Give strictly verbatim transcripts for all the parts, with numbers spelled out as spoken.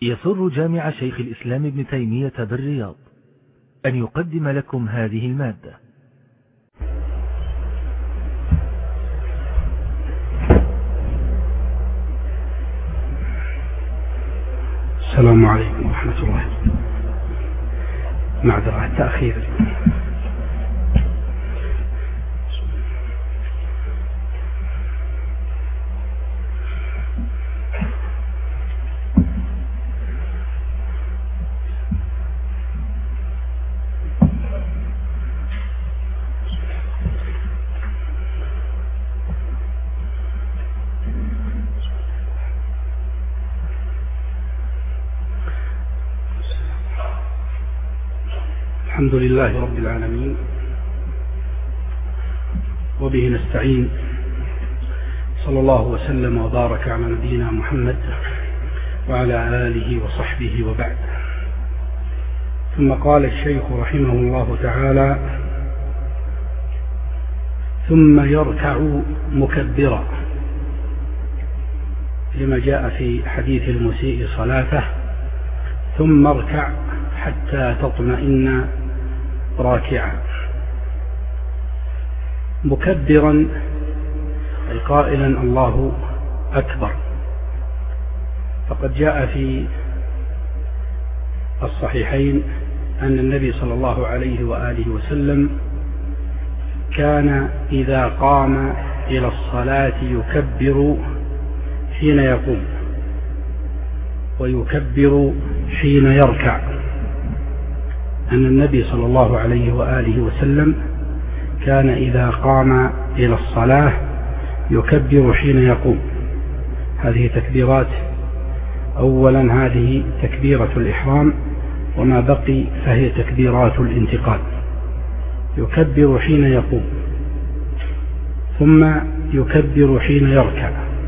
يسر جامع شيخ الإسلام ابن تيمية بالرياض أن يقدم لكم هذه المادة. السلام عليكم ورحمة الله. معذرة التأخير. الحمد لله رب العالمين، وبه نستعين، صلى الله وسلم وبارك على نبينا محمد وعلى آله وصحبه وبعد. ثم قال الشيخ رحمه الله تعالى: ثم يركع مكبرا، لما جاء في حديث المسيء صلاته: ثم اركع حتى تطمئن راكعا. مكبرا أي قائلا الله أكبر. فقد جاء في الصحيحين أن النبي صلى الله عليه وآله وسلم كان إذا قام إلى الصلاة يكبر حين يقوم ويكبر حين يركع. أن النبي صلى الله عليه وآله وسلم كان إذا قام إلى الصلاة يكبر حين يقوم. هذه تكبيرات. أولا هذه تكبيرة الإحرام، وما بقي فهي تكبيرات الانتقال. يكبر حين يقوم، ثم يكبر حين يركع،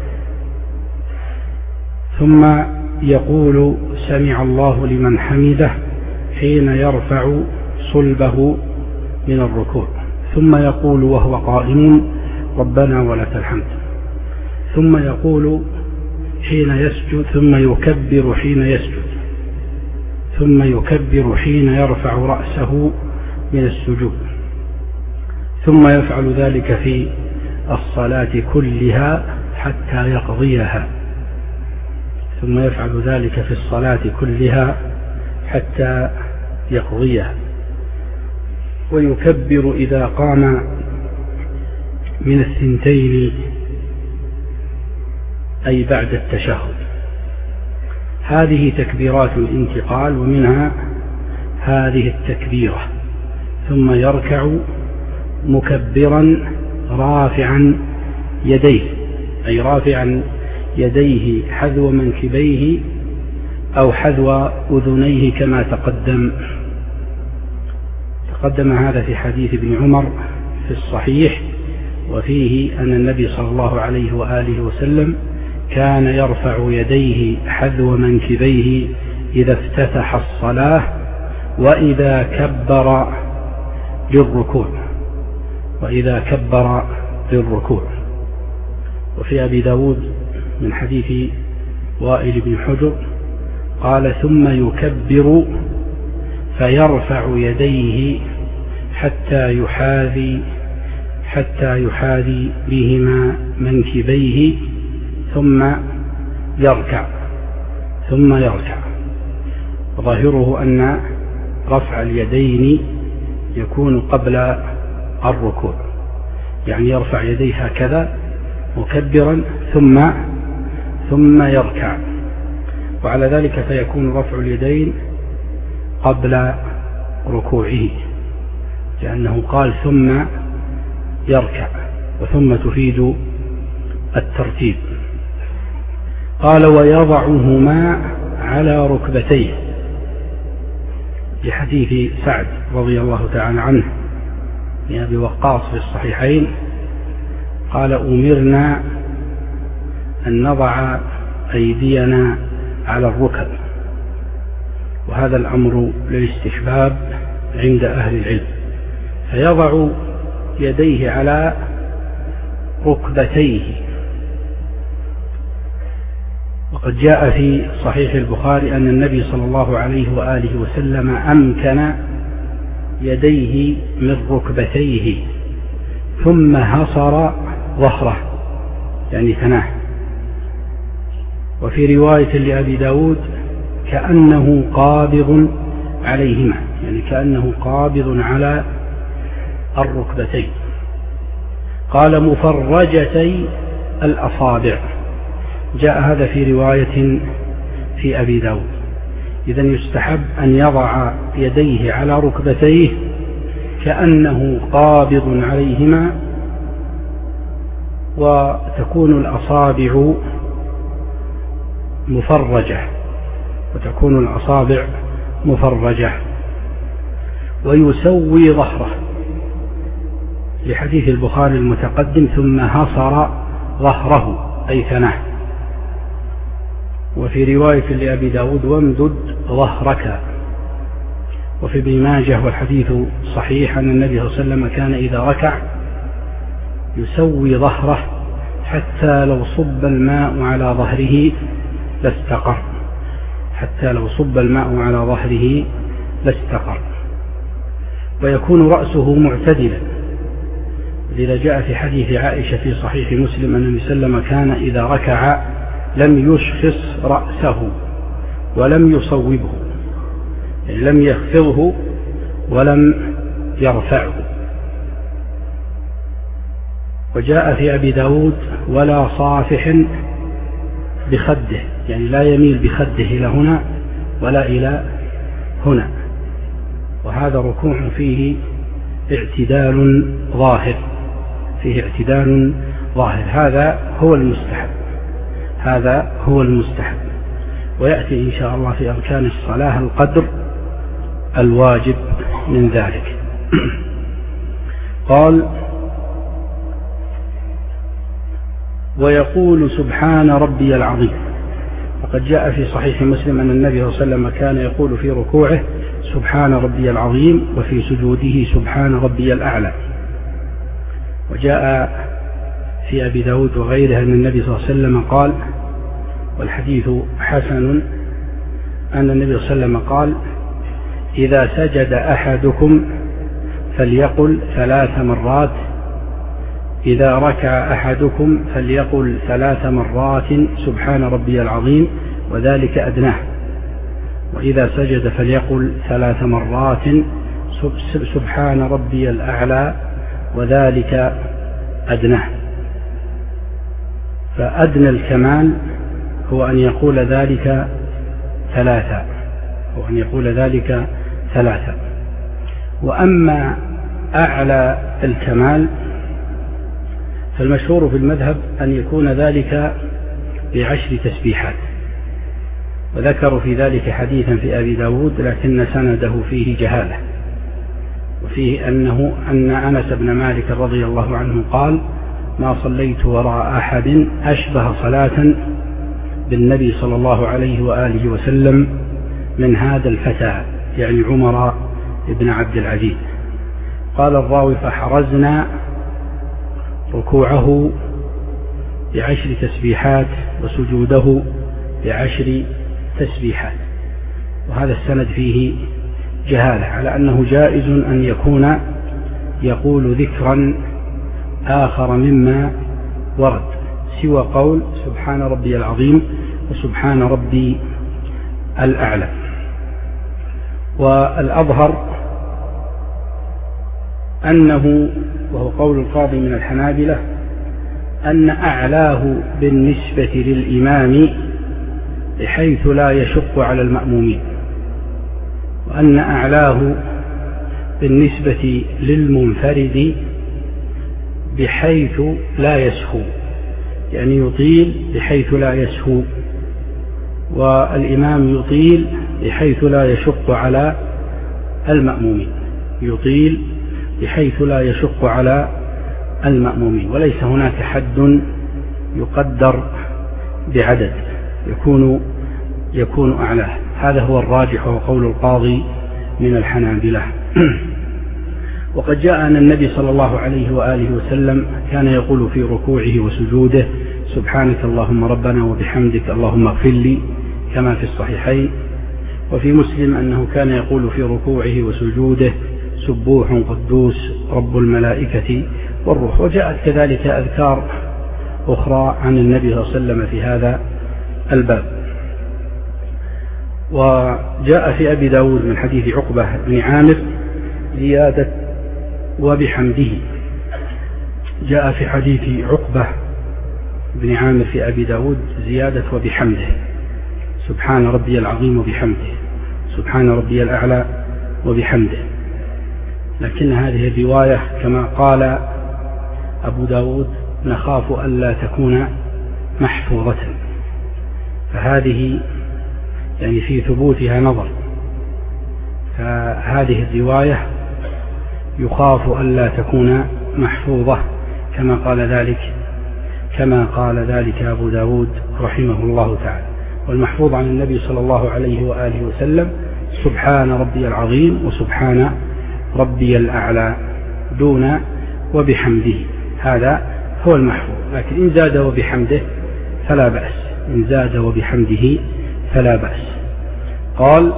ثم يقول سمع الله لمن حمده حين يرفع صلبه من الركوع، ثم يقول وهو قائم ربنا ولك الحمد، ثم يقول حين يسجد، ثم يكبر حين يسجد، ثم يكبر حين يرفع رأسه من السجود، ثم يفعل ذلك في الصلاة كلها حتى يقضيها، ثم يفعل ذلك في الصلاة كلها حتى يقضيها. ويكبر إذا قام من الثنتين أي بعد التشهد. هذه تكبيرات الانتقال، ومنها هذه التكبيرة: ثم يركع مكبرا رافعا يديه، أي رافعا يديه حذو منكبيه أو حذو أذنيه كما تقدم تقدم هذا في حديث ابن عمر في الصحيح، وفيه أن النبي صلى الله عليه وآله وسلم كان يرفع يديه حذو منكبيه إذا افتتح الصلاة وإذا كبر للركوع وإذا كبر للركوع. وفي أبي داود من حديث وائل بن حجر قال: ثم يكبر فيرفع يديه حتى يحاذي حتى يحاذي بهما منكبيه ثم يركع ثم يركع. ظاهره أن رفع اليدين يكون قبل الركوع، يعني يرفع يديه هكذا مكبرا ثم ثم يركع، وعلى ذلك فيكون رفع اليدين قبل ركوعه، لأنه قال ثم يركع، وثم تفيد الترتيب. قال: ويضعهما على ركبتيه، بحديث سعد رضي الله تعالى عنه من أبي وقاص في الصحيحين قال: أمرنا أن نضع أيدينا على الركب، وهذا الأمر للاستحباب عند أهل العلم. فيضع يديه على ركبتيه وقد جاء في صحيح البخاري أن النبي صلى الله عليه وآله وسلم أمكن يديه من ركبتيه ثم هصر ظهره يعني ثناه. وفي رواية لأبي داود كأنه قابض عليهما يعني كأنه قابض على الركبتين. قال مفرجتي الأصابع، جاء هذا في رواية في أبي داود. إذن يستحب أن يضع يديه على ركبتيه كأنه قابض عليهما، وتكون الأصابع مفرجة وتكون الأصابع مفرجة ويسوي ظهره لحديث البخاري المتقدم ثم هصر ظهره أي ثناه. وفي رواية لأبي داود وامدد ظهرك. وفي ابن ماجه والحديث صحيح أن النبي صلى الله عليه وسلم كان إذا ركع يسوي ظهره حتى لو صب الماء على ظهره لاستقر حتى لو صب الماء على ظهره لاستقر ويكون رأسه معتدلا. لذا جاء في حديث عائشة في صحيح مسلم أن النبي صلى الله عليه وسلم كان إذا ركع لم يشخص رأسه ولم يصوبه يعني لم يخفضه ولم يرفعه. وجاء في أبي داود ولا صافح بخده يعني لا يميل بخده إلى هنا ولا إلى هنا، وهذا ركوع فيه اعتدال ظاهر فيه اعتدال ظاهر هذا هو المستحب هذا هو المستحب ويأتي إن شاء الله في أركان الصلاة القدر الواجب من ذلك. قال ويقول سبحان ربي العظيم. وقد جاء في صحيح مسلم أن النبي صلى الله عليه وسلم كان يقول في ركوعه سبحان ربي العظيم وفي سجوده سبحان ربي الأعلى. وجاء في أبي داود وغيره أن النبي صلى الله عليه وسلم قال والحديث حسن أن النبي صلى الله عليه وسلم قال إذا سجد أحدكم فليقل ثلاث مرات إذا ركع أحدكم فليقل ثلاث مرات سبحان ربي العظيم وذلك أدناه وإذا سجد فليقل ثلاث مرات سبحان ربي الأعلى وذلك أدناه. فأدنى الكمال هو أن يقول ذلك ثلاثة هو أن يقول ذلك ثلاثة وأما أعلى الكمال فالمشهور في المذهب أن يكون ذلك بعشر تسبيحات. وذكروا في ذلك حديثا في أبي داود لكن سنده فيه جهالة وفيه أنه أن أنس بن مالك رضي الله عنه قال ما صليت وراء أحد أشبه صلاة بالنبي صلى الله عليه وآله وسلم من هذا الفتى يعني عمر بن عبد العزيز. قال الراوي فحرزنا ركوعه بعشر تسبيحات وسجوده بعشر تسبيحات. وهذا السند فيه جهالة على أنه جائز أن يكون يقول ذكرا آخر مما ورد سوى قول سبحان ربي العظيم وسبحان ربي الأعلى. والأظهر أنه وهو قول القاضي من الحنابلة أن أعلاه بالنسبة للإمام بحيث لا يشق على المأمومين وأن أعلاه بالنسبة للمنفرد بحيث لا يسهو يعني يطيل بحيث لا يسهو والإمام يطيل بحيث لا يشق على المأمومين يطيل بحيث لا يشق على المأمومين وليس هناك حد يقدر بعدد يكون يكون أعلاه. هذا هو الراجح وقول القاضي من الحنابلة. وقد جاء أن النبي صلى الله عليه وآله وسلم كان يقول في ركوعه وسجوده سبحانك اللهم ربنا وبحمدك اللهم اغفر لي كما في الصحيحين. وفي مسلم أنه كان يقول في ركوعه وسجوده سبوح قدوس رب الملائكة والروح. وجاءت كذلك أذكار أخرى عن النبي صلى الله عليه وسلم في هذا الباب. وجاء في أبي داود من حديث عقبة بن عامر زيادة وبحمده. جاء في حديث عقبة بن عامر في أبي داود زيادة وبحمده، سبحان ربي العظيم وبحمده، سبحان ربي الأعلى وبحمده. لكن هذه الرواية كما قال أبو داود نخاف ألا تكون محفوظة، فهذه يعني في ثبوتها نظر، فهذه الرواية يخاف ألا تكون محفوظة كما قال ذلك كما قال ذلك أبو داود رحمه الله تعالى. والمحفوظ عن النبي صلى الله عليه وآله وسلم سبحان ربي العظيم وسبحان ربي الأعلى دون وبحمده، هذا هو المحفوظ. لكن إن زاد وبحمده فلا بأس، إن زاد وبحمده فلا بأس. قال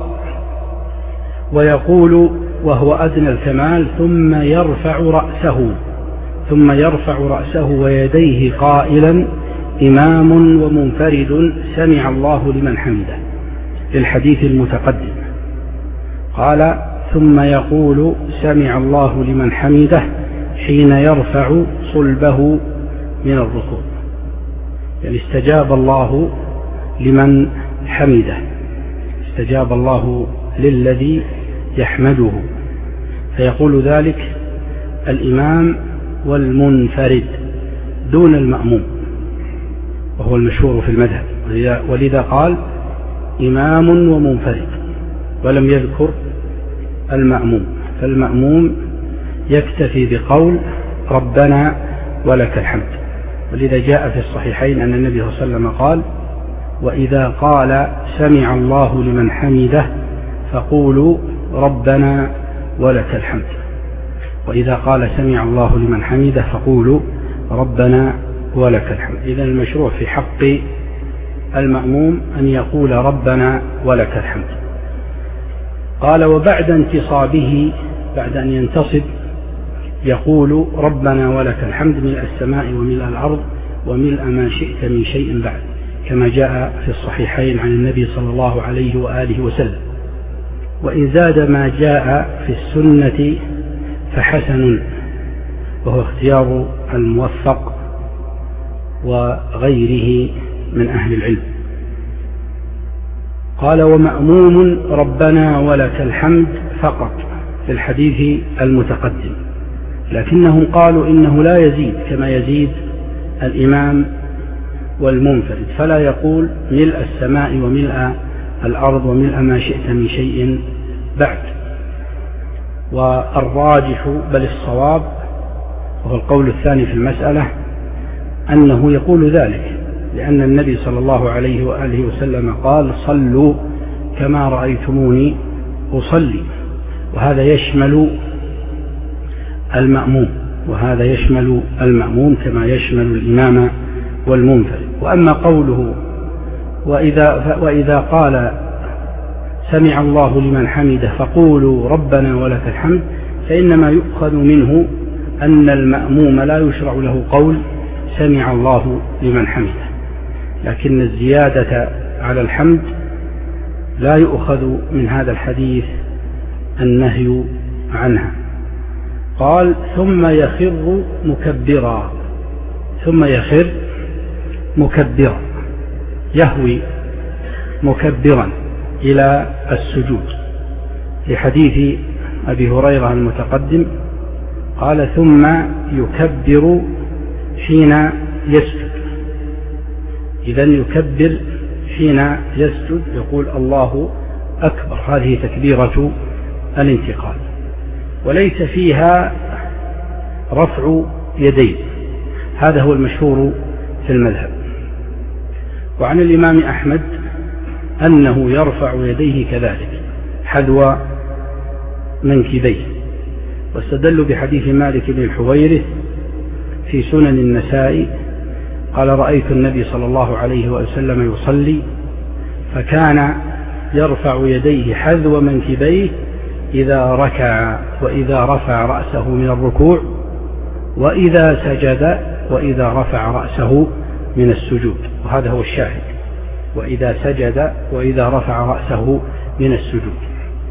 ويقول وهو أدنى الكمال ثم يرفع رأسه ثم يرفع رأسه ويديه قائلا إمام ومنفرد سمع الله لمن حمده، للحديث المتقدم. قال ثم يقول سمع الله لمن حمده حين يرفع صلبه من الركوع، يعني استجاب الله لمن حمده، استجاب الله للذي يحمده، فيقول ذلك الإمام والمنفرد دون المأموم، وهو المشهور في المذهب، ولذا قال إمام ومنفرد ولم يذكر المأموم، فالمأموم يكتفي بقول ربنا ولك الحمد. ولذا جاء في الصحيحين أن النبي صلى الله عليه وسلم قال وإذا قال سمع الله لمن حمده فقولوا ربنا ولك الحمد، وإذا قال سمع الله لمن حمده فقولوا ربنا ولك الحمد. إذن المشروع في حق المأموم أن يقول ربنا ولك الحمد. قال وبعد انتصابه، بعد أن ينتصب يقول ربنا ولك الحمد ملء السماء وملء الأرض وملء ما شئت من شيء بعد، كما جاء في الصحيحين عن النبي صلى الله عليه وآله وسلم. وإن زاد ما جاء في السنة فحسن، وهو اختيار الموفق وغيره من أهل العلم. قال ومأموم ربنا ولك الحمد فقط في الحديث المتقدم، لكنهم قالوا إنه لا يزيد كما يزيد الإمام والمنفرد، فلا يقول ملء السماء وملء الأرض وملء ما شئت من شيء بعد. والراجح بل الصواب وهو القول الثاني في المسألة أنه يقول ذلك، لأن النبي صلى الله عليه وآله وسلم قال صلوا كما رأيتموني أصلي، وهذا يشمل المأموم وهذا يشمل المأموم كما يشمل الإمام والمنفرد. وأما قوله وإذا, وإذا قال سمع الله لمن حمده فقولوا ربنا ولك الحمد، فإنما يؤخذ منه أن المأموم لا يشرع له قول سمع الله لمن حمده، لكن الزيادة على الحمد لا يؤخذ من هذا الحديث النهي عنها. قال ثم يخر مكبرا، ثم يخر مكبرا، يهوي مكبرا إلى السجود، لحديث أبي هريرة المتقدم قال ثم يكبر حين يسجد. إذن يكبر حين يسجد، يقول الله أكبر، هذه تكبيرة الانتقال، وليس فيها رفع يدين، هذا هو المشهور في المذهب. وعن الإمام أحمد أنه يرفع يديه كذلك حذو منكبيه، واستدلوا بحديث مالك بن الحويرث في سنن النسائي قال رأيت النبي صلى الله عليه وسلم يصلي فكان يرفع يديه حذو منكبيه إذا ركع وإذا رفع رأسه من الركوع وإذا سجد وإذا رفع رأسه من السجود. وهذا هو الشاهد، وإذا سجد وإذا رفع رأسه من السجود.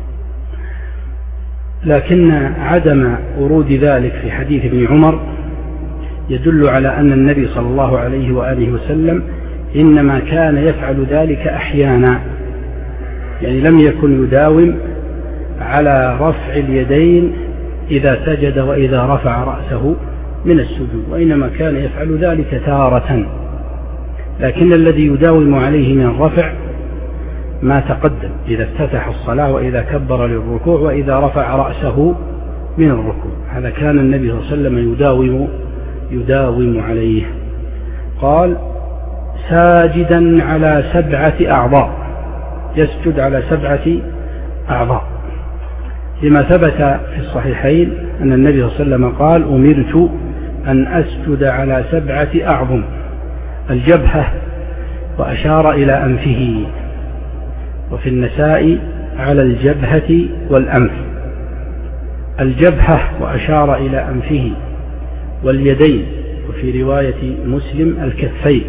لكن عدم ورود ذلك في حديث ابن عمر يدل على أن النبي صلى الله عليه وآله وسلم إنما كان يفعل ذلك أحيانا، يعني لم يكن يداوم على رفع اليدين إذا سجد وإذا رفع رأسه من السجود، وإنما كان يفعل ذلك تارة. لكن الذي يداوم عليه من الرفع ما تقدم، إذا افتتح الصلاة وإذا كبر للركوع وإذا رفع رأسه من الركوع، هذا كان النبي صلى الله عليه وسلم يداوم يداوم عليه. قال ساجدا على سبعة أعضاء، يسجد على سبعة أعضاء، لما ثبت في الصحيحين أن النبي صلى الله عليه وسلم قال أمرت أن أسجد على سبعة أعظم: الجبهة، وأشار إلى أنفه، وفي النساء على الجبهة والأنف، الجبهة وأشار إلى أنفه، واليدين، وفي رواية مسلم الكفين،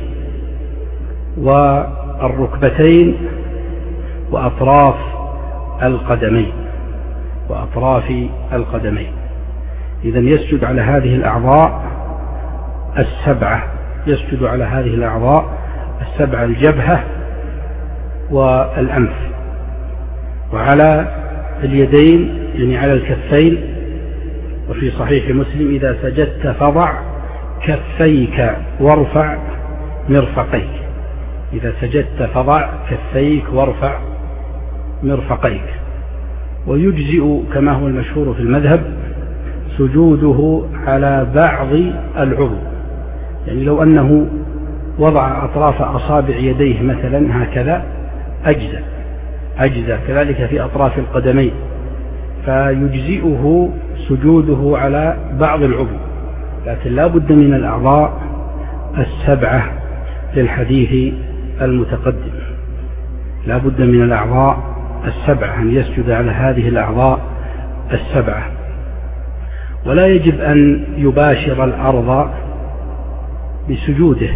والركبتين، وأطراف القدمين وأطراف القدمين. إذن يسجد على هذه الأعضاء السبعة، يسجد على هذه الأعضاء السبعة: الجبهة والأنف، وعلى اليدين يعني على الكفين. وفي صحيح مسلم إذا سجدت فضع كفيك وارفع مرفقيك، إذا سجدت فضع كفيك وارفع مرفقيك. ويجزئ كما هو المشهور في المذهب سجوده على بعض العضو، يعني لو أنه وضع أطراف أصابع يديه مثلا هكذا أجزأ أجزأ كذلك في أطراف القدمين، فيجزئه سجوده على بعض العضو، لكن لا بد من الأعضاء السبعة للحديث المتقدم، لا بد من الأعضاء السبعة، أن يسجد على هذه الأعضاء السبعة. ولا يجب أن يباشر الأرض بسجوده،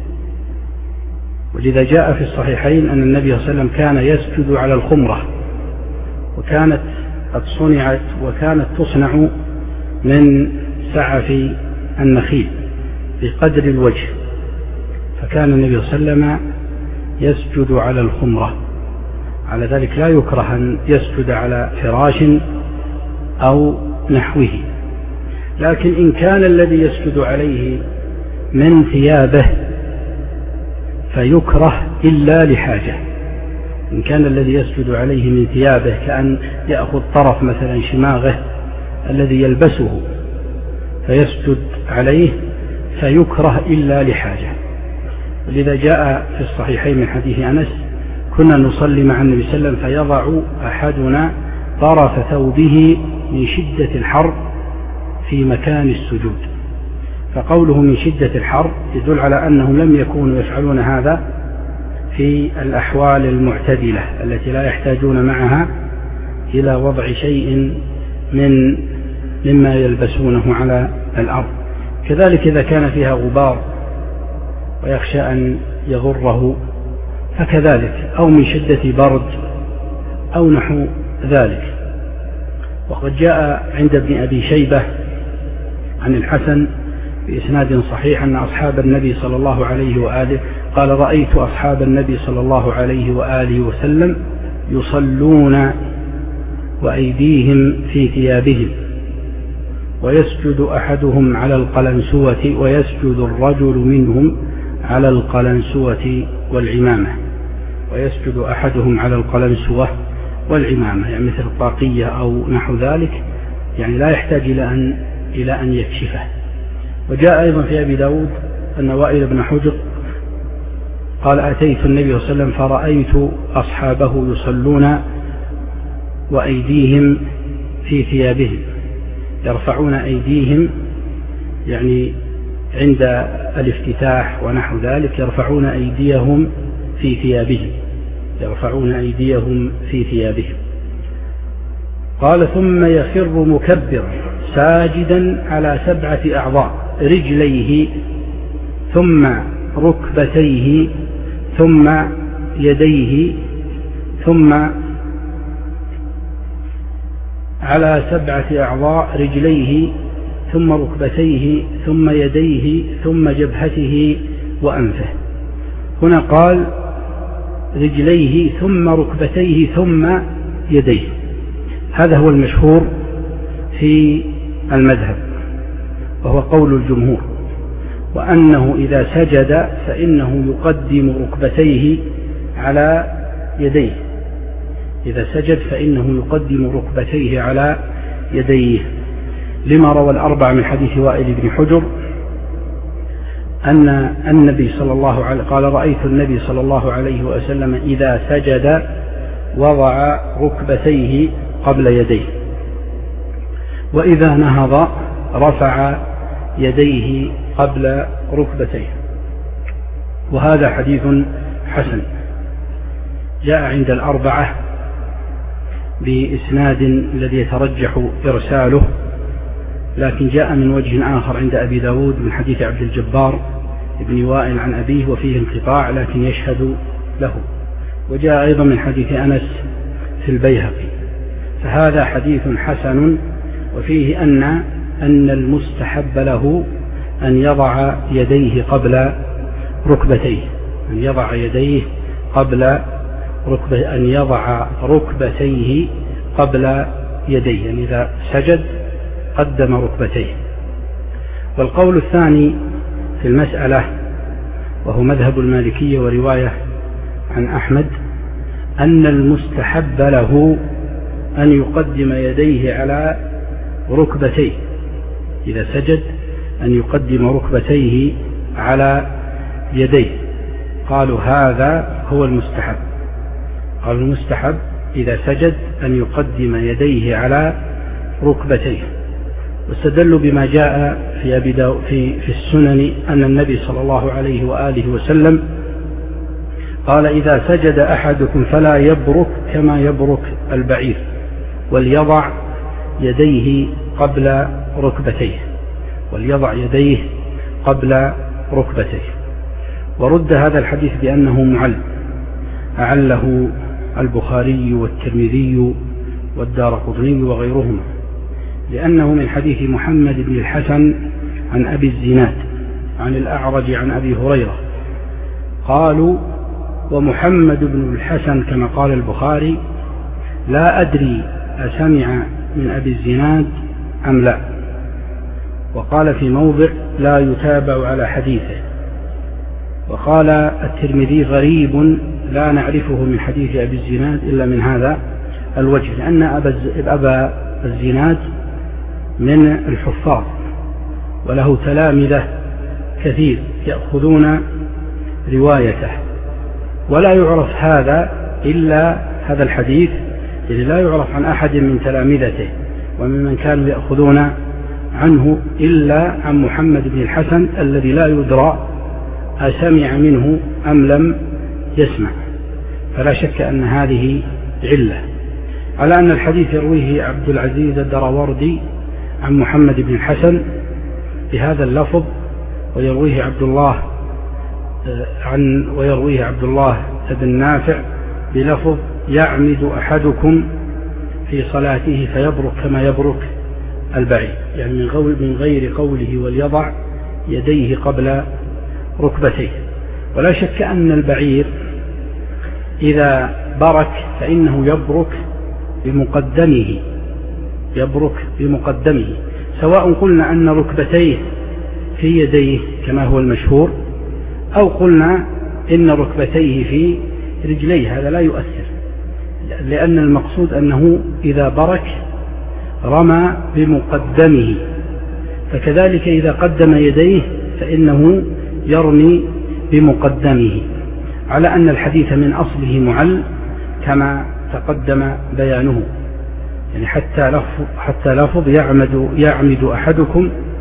ولذا جاء في الصحيحين أن النبي صلى الله عليه وسلم كان يسجد على الخمرة، وكانت قد صنعت وكانت تصنع من سعف النخيل بقدر الوجه، فكان النبي صلى الله عليه وسلم يسجد على الخمرة. على ذلك لا يكره أن يسجد على فراش أو نحوه، لكن إن كان الذي يسجد عليه من ثيابه فيكره إلا لحاجة. إن كان الذي يسجد عليه من ثيابه كأن يأخذ طرف مثلا شماغه الذي يلبسه فيسجد عليه فيكره إلا لحاجة. ولذا جاء في الصحيحين من حديث أنس: كنا نصلي مع النبي صلى الله عليه وسلم فيضع أحدنا طرف ثوبه من شدة الحر في مكان السجود. فقوله من شدة الحر يدل على أنهم لم يكونوا يفعلون هذا في الأحوال المعتدلة التي لا يحتاجون معها إلى وضع شيء من مما يلبسونه على الأرض. كذلك إذا كان فيها غبار ويخشى أن يضره فكذلك، أو من شدة برد أو نحو ذلك. وقد جاء عند ابن أبي شيبة عن الحسن بإسناد صحيح أن أصحاب النبي صلى الله عليه وآله قال: رأيت أصحاب النبي صلى الله عليه وآله وسلم يصلون وأيديهم في ثيابهم، ويسجد أحدهم على القلنسوة، ويسجد الرجل منهم على القلنسوة والعمامة، ويسجد أحدهم على القلنسوة والعمامة، يعني مثل الطاقية أو نحو ذلك، يعني لا يحتاج إلى أن إلى أن يكشفه. وجاء أيضا في أبي داود أن وائل بن حجر قال: أتيت النبي صلى الله عليه وسلم فرأيت أصحابه يصلون وأيديهم في ثيابهم، يرفعون أيديهم يعني عند الافتتاح ونحو ذلك يرفعون أيديهم في ثيابهم يرفعون أيديهم في ثيابهم. قال ثم يخر مكبرا ساجدا على سبعة أعضاء رجليه ثم ركبتيه ثم يديه ثم على سبعة أعضاء رجليه ثم ركبتيه ثم يديه ثم جبهته وأنفه. هنا قال رجليه ثم ركبتيه ثم يديه. هذا هو المشهور في المذهب وهو قول الجمهور، وأنه إذا سجد فإنه يقدم ركبتيه على يديه إذا سجد فإنه يقدم ركبتيه على يديه لما روى الأربع من حديث وائل بن حجر أن النبي صلى الله عليه قال رأيت النبي صلى الله عليه وسلم إذا سجد وضع ركبتيه قبل يديه، وإذا نهض رفع يديه قبل ركبتيه. وهذا حديث حسن جاء عند الأربعة بإسناد الذي يترجح إرساله، لكن جاء من وجه آخر عند أبي داود من حديث عبد الجبار بن وائل عن أبيه وفيه انقطاع لكن يشهد له، وجاء أيضا من حديث أنس في البيهقي. فهذا حديث حسن وفيه أن أن المستحب له أن يضع يديه قبل ركبتيه أن يضع يديه قبل ركبة أن يضع ركبتيه قبل يديه، يعني إذا سجد قدم ركبتيه. والقول الثاني في المسألة وهو مذهب المالكية ورواية عن أحمد أن المستحب له أن يقدم يديه على ركبتيه إذا سجد، أن يقدم ركبتيه على يديه. قالوا هذا هو المستحب قالوا المستحب إذا سجد أن يقدم يديه على ركبتيه، واستدلوا بما جاء في, أبي داو في, في السنن أن النبي صلى الله عليه وآله وسلم قال إذا سجد أحدكم فلا يبرك كما يبرك البعير وليضع يديه قبل ركبتيه وليضع يديه قبل ركبتيه. ورد هذا الحديث بأنه معل، أعله البخاري والترمذي والدارقطني وغيرهما، لأنه من حديث محمد بن الحسن عن أبي الزناد عن الأعرج عن أبي هريرة. قالوا ومحمد بن الحسن كما قال البخاري لا أدري أسمع من أبي الزناد أم لا، وقال في موضع لا يتابع على حديثه. وقال الترمذي غريب لا نعرفه من حديث أبي الزناد إلا من هذا الوجه، لأن أبا الزناد من الحفاظ وله تلامذة كثير يأخذون روايته، ولا يعرف هذا إلا هذا الحديث الذي لا يعرف عن أحد من تلامذته وممن كانوا يأخذون عنه إلا عن محمد بن الحسن الذي لا يدرى أسمع منه أم لم يسمع. فلا شك أن هذه علة على أن الحديث يرويه عبد العزيز الدراوردي عن محمد بن الحسن بهذا اللفظ، ويرويه عبد الله عن ويرويه عبد الله بن نافع بلفظ يعمد أحدكم في صلاته فيبرك كما يبرك البعير، يعني من غير قوله وليضع يديه قبل ركبتيه. ولا شك أن البعير إذا برك فإنه يبرك بمقدمه يبرك بمقدمه سواء قلنا أن ركبتيه في يديه كما هو المشهور أو قلنا إن ركبتيه في رجليه، هذا لا يؤثر، لأن المقصود أنه إذا برك رمى بمقدمه. فكذلك إذا قدم يديه فإنه يرمي بمقدمه، على أن الحديث من أصله معل كما تقدم بيانه، يعني حتى لفظ, حتى لفظ يعمد, يعمد أحدكم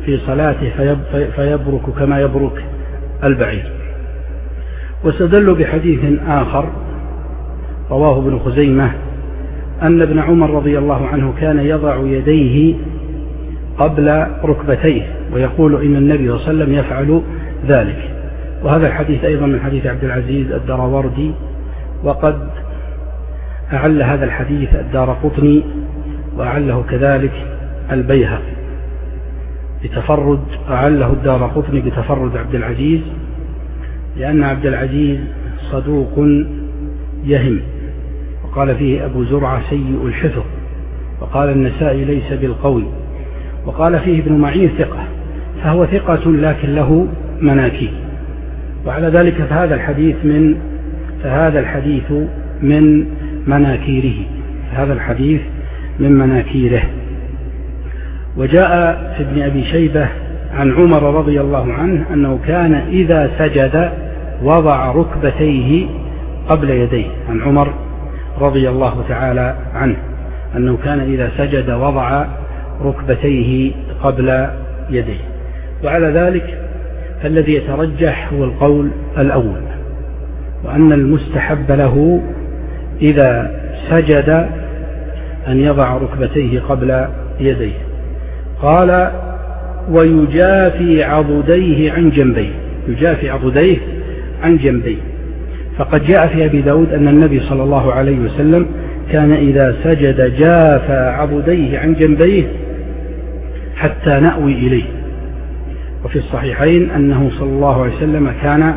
في صلاته فيبرك كما يبرك البعير. واستدلوا بحديث آخر رواه ابن خزيمة أن ابن عمر رضي الله عنه كان يضع يديه قبل ركبتيه ويقول إن النبي صلى الله عليه وسلم يفعل ذلك. وهذا الحديث أيضا من حديث عبد العزيز الدراوردي، وقد أعل هذا الحديث الدارقطني وأعله كذلك البيهقي بتفرد، أعله الدارقطني بتفرد عبد العزيز، لأن عبد العزيز صدوق يهم، وقال فيه أبو زرعة سيء الحفظ، وقال النسائي ليس بالقوي، وقال فيه ابن معين ثقة، فهو ثقة لكن له مناكير. وعلى ذلك فهذا الحديث من فهذا الحديث من مناكيره هذا الحديث من مناكيره. وجاء في ابن أبي شيبة عن عمر رضي الله عنه أنه كان إذا سجد وضع ركبتيه قبل يديه، عن عمر رضي الله تعالى عنه أنه كان إذا سجد وضع ركبتيه قبل يديه. وعلى ذلك فالذي يترجح هو القول الأول، وأن المستحب له إذا سجد أن يضع ركبتيه قبل يديه. قال ويجافي عضديه عن جنبيه، يجافي عضديه عن جنبيه. فقد جاء في أبي داود أن النبي صلى الله عليه وسلم كان إذا سجد جافى عضديه عن جنبيه حتى نأوي إليه. وفي الصحيحين أنه صلى الله عليه وسلم كان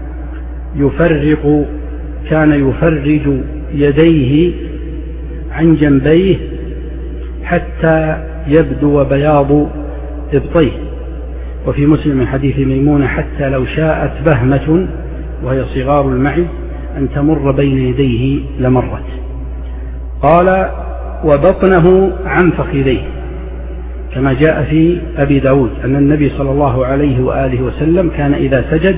يفرق كان يفرج يديه عن جنبيه حتى يبدو بياض إبطيه. وفي مسلم من حديث ميمونة حتى لو شاءت بهمة وهي صغار المعز أن تمر بين يديه لمرت. قال وبطنه عن فخذيه، كما جاء في أبي داود أن النبي صلى الله عليه وآله وسلم كان إذا سجد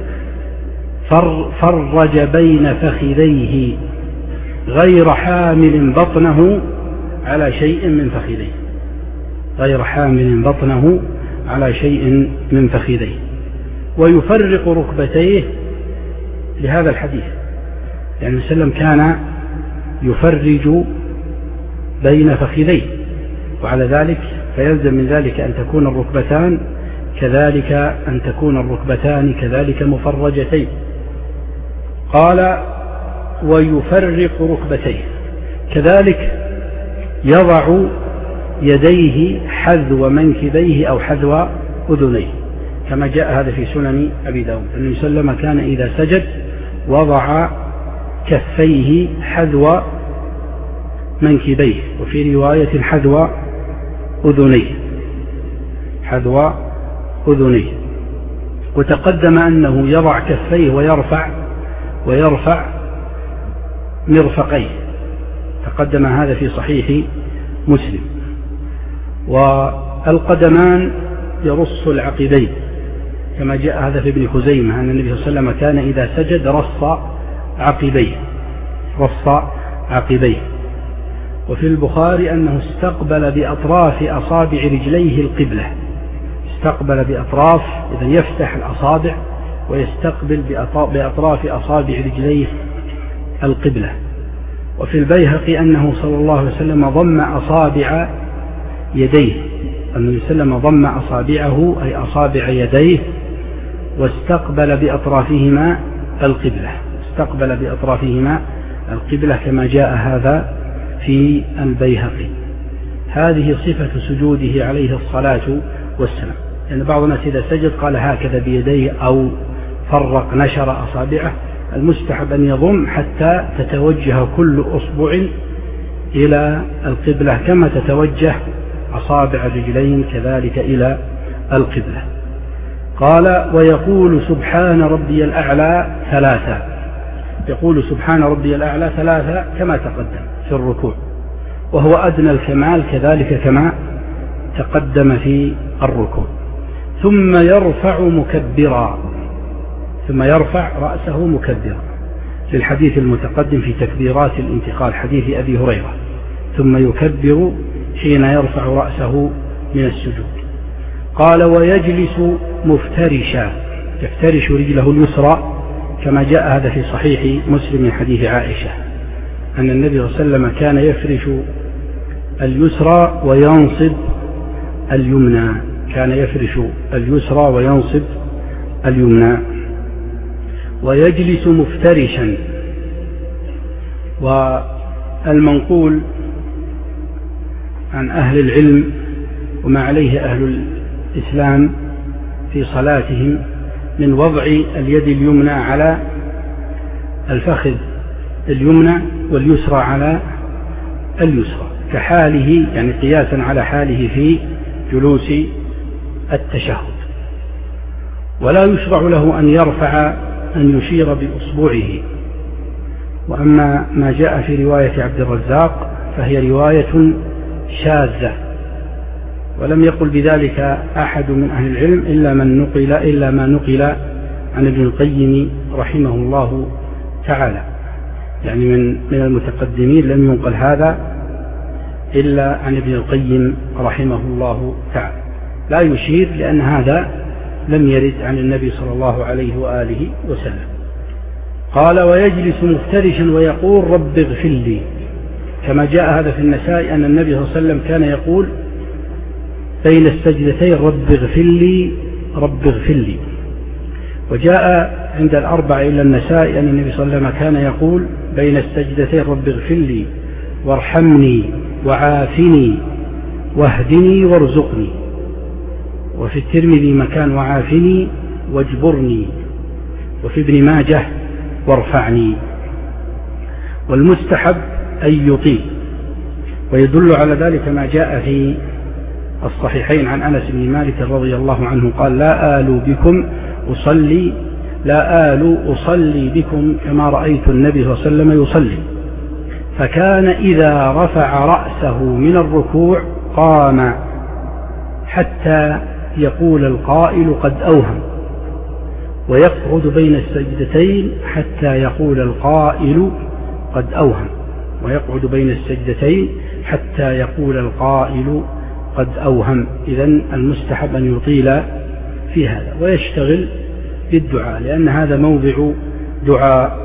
فرج بين فخذيه غير حامل بطنه على شيء من فخذيه غير حامل بطنه على شيء من فخذيه ويفرق ركبتيه لهذا الحديث، يعني يعني وسلم كان يفرج بين فخذيه، وعلى ذلك فيلزم من ذلك أن تكون الركبتان كذلك أن تكون الركبتان كذلك مفرجتين. قال ويفرق ركبتيه، كذلك يضع يديه حذو منكبيه أو حذو أذنيه، كما جاء هذا في سنن أبي داود أنه سلم كان إذا سجد وضع كفيه حذو منكبيه، وفي رواية حذو أذنيه حذو أذنيه. وتقدم أنه يضع كفيه ويرفع ويرفع مرفقيه، تقدم هذا في صحيح مسلم. والقدمان يرص العقبين، كما جاء هذا في ابن خزيمة أن النبي صلى الله عليه وسلم كان إذا سجد رص عقبيه رص عقبيه. وفي البخاري أنه استقبل بأطراف أصابع رجليه القبلة، استقبل بأطراف، إذا يفتح الأصابع ويستقبل بأطراف أصابع رجليه القبلة. وفي البيهقي أنه صلى الله عليه وسلم ضم أصابع يديه، أنه سلم ضم أصابعه أي أصابع يديه واستقبل بأطرافهما القبلة استقبل بأطرافهما القبلة كما جاء هذا في البيهقي. هذه صفة سجوده عليه الصلاة والسلام، لأن يعني بعض الناس إذا سجد قال هكذا بيديه أو فرق نشر أصابعه. المستحب أن يضم حتى تتوجه كل أصبع إلى القبلة كما تتوجه أصابع الرجلين كذلك إلى القبلة. قال ويقول سبحان ربي الأعلى ثلاثة، يقول سبحان ربي الأعلى ثلاثة كما تقدم في الركوع، وهو أدنى الكمال كذلك كما تقدم في الركوع. ثم يرفع مكبرا ثم يرفع رأسه مكبرا، للحديث المتقدم في تكبيرات الانتقال حديث أبي هريرة، ثم يكبر حين يرفع رأسه من السجود. قال ويجلس مفترشا، يفترش رجله اليسرى كما جاء هذا في صحيح مسلم من حديث عائشة أن النبي صلى الله عليه وسلم كان يفرش اليسرى وينصب اليمنى، كان يفرش اليسرى وينصب اليمنى. ويجلس مفترشا، والمنقول عن أهل العلم وما عليه أهل الإسلام في صلاتهم من وضع اليد اليمنى على الفخذ اليمنى واليسرى على اليسرى كحاله، يعني قياسا على حاله في جلوس التشهد. ولا يشرع له أن يرفع أن يشير بأصبعه. وأما ما جاء في رواية عبد الرزاق فهي رواية شاذة، ولم يقل بذلك أحد من أهل العلم إلا من نقل إلا ما نقل عن ابن القيم رحمه الله تعالى، يعني من من المتقدمين لم ينقل هذا إلا عن ابن القيم رحمه الله تعالى. لا يشير لأن هذا لم يرد عن النبي صلى الله عليه وآله وسلم. قال ويجلس مفترشا ويقول رب اغفر لي، كما جاء هذا في النسائي أن النبي صلى الله عليه وسلم كان يقول بين السجدتين رب اغفر لي رب اغفر لي. وجاء عند الأربع إلى النسائي أن النبي صلى الله عليه وسلم كان يقول بين السجدتين رب اغفر لي وارحمني وعافني واهدني وارزقني. وفي الترمذي مكان وعافني واجبرني، وفي ابن ماجه وارفعني. والمستحب أن يطيل، ويدل على ذلك ما جاء في الصحيحين عن أنس بن مالك رضي الله عنه قال لا آل بكم أصلي لا آل أصلي بكم كما رأيت النبي صلى الله عليه وسلم يصلي، فكان إذا رفع رأسه من الركوع قام حتى يقول القائل قد أوهم، ويقعد بين السجدتين حتى يقول القائل قد أوهم، ويقعد بين السجدتين حتى يقول القائل قد أوهم. إذن المستحب أن يطيل في هذا ويشتغل بالدعاء، لأن هذا موضع دعاء.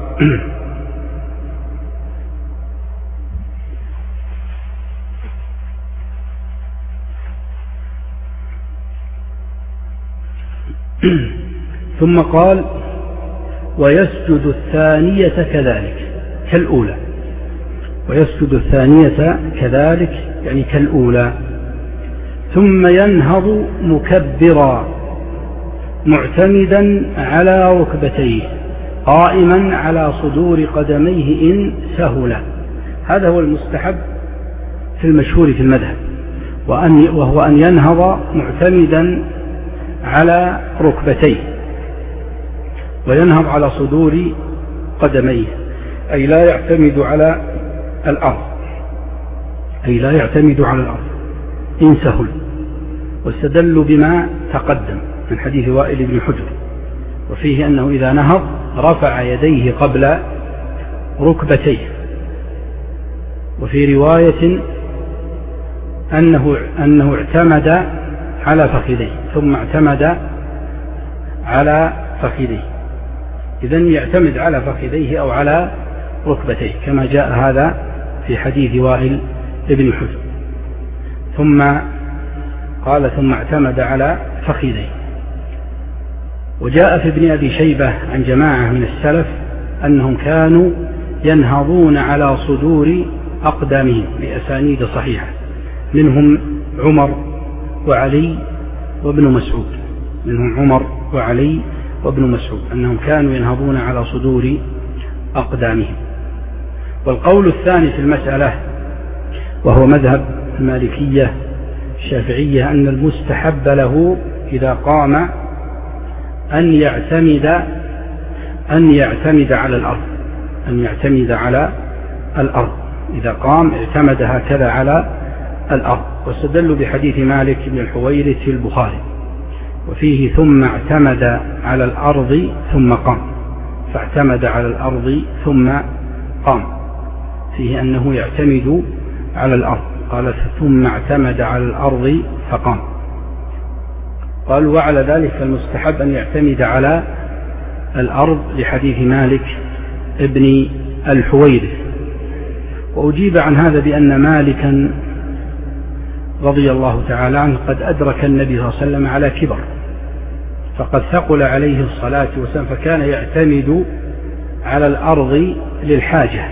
ثم قال ويسجد الثانية كذلك كالأولى، ويسجد الثانية كذلك يعني كالأولى. ثم ينهض مكبرا معتمدا على ركبتيه قائما على صدور قدميه إن سهل. هذا هو المستحب في المشهور في المذهب، وأن وهو أن ينهض معتمدا على ركبتيه، وينهض على صدور قدميه، أي لا يعتمد على الأرض، أي لا يعتمد على الأرض إن سهل. واستدلوا بما تقدم من حديث وائل بن حجر، وفيه أنه إذا نهض رفع يديه قبل ركبتيه. وفي رواية أنه, أنه اعتمد على فخذيه ثم اعتمد على فخذيه، إذن يعتمد على فخذيه أو على ركبتيه كما جاء هذا في حديث وائل بن حجر. ثم قال ثم اعتمد على فخذيه. وجاء في ابن أبي شيبة عن جماعة من السلف أنهم كانوا ينهضون على صدور أقدامهم بأسانيد صحيحة، منهم عمر وعلي وابن مسعود، منهم عمر وعلي وابن مسعود أنهم كانوا ينهضون على صدور أقدامهم. والقول الثاني في المسألة وهو مذهب المالكية الشافعية أن المستحب له إذا قام أن يعتمد أن يعتمد على الأرض، أن يعتمد على الأرض، إذا قام اعتمد هكذا على الأرض. واستدلوا بحديث مالك بن الحويرث في البخاري، وفيه ثم اعتمد على الأرض ثم قام، فاعتمد على الأرض ثم قام، فيه أنه يعتمد على الأرض، قال ثم اعتمد على الأرض فقام. قال وعلى ذلك فالمستحب أن يعتمد على الأرض لحديث مالك ابن الحويرث. وأجيب عن هذا بأن مالكا رضي الله تعالى عنه قد أدرك النبي صلى الله عليه وسلم على كبر، فقد ثقل عليه الصلاة والسلام، فكان يعتمد على الأرض للحاجة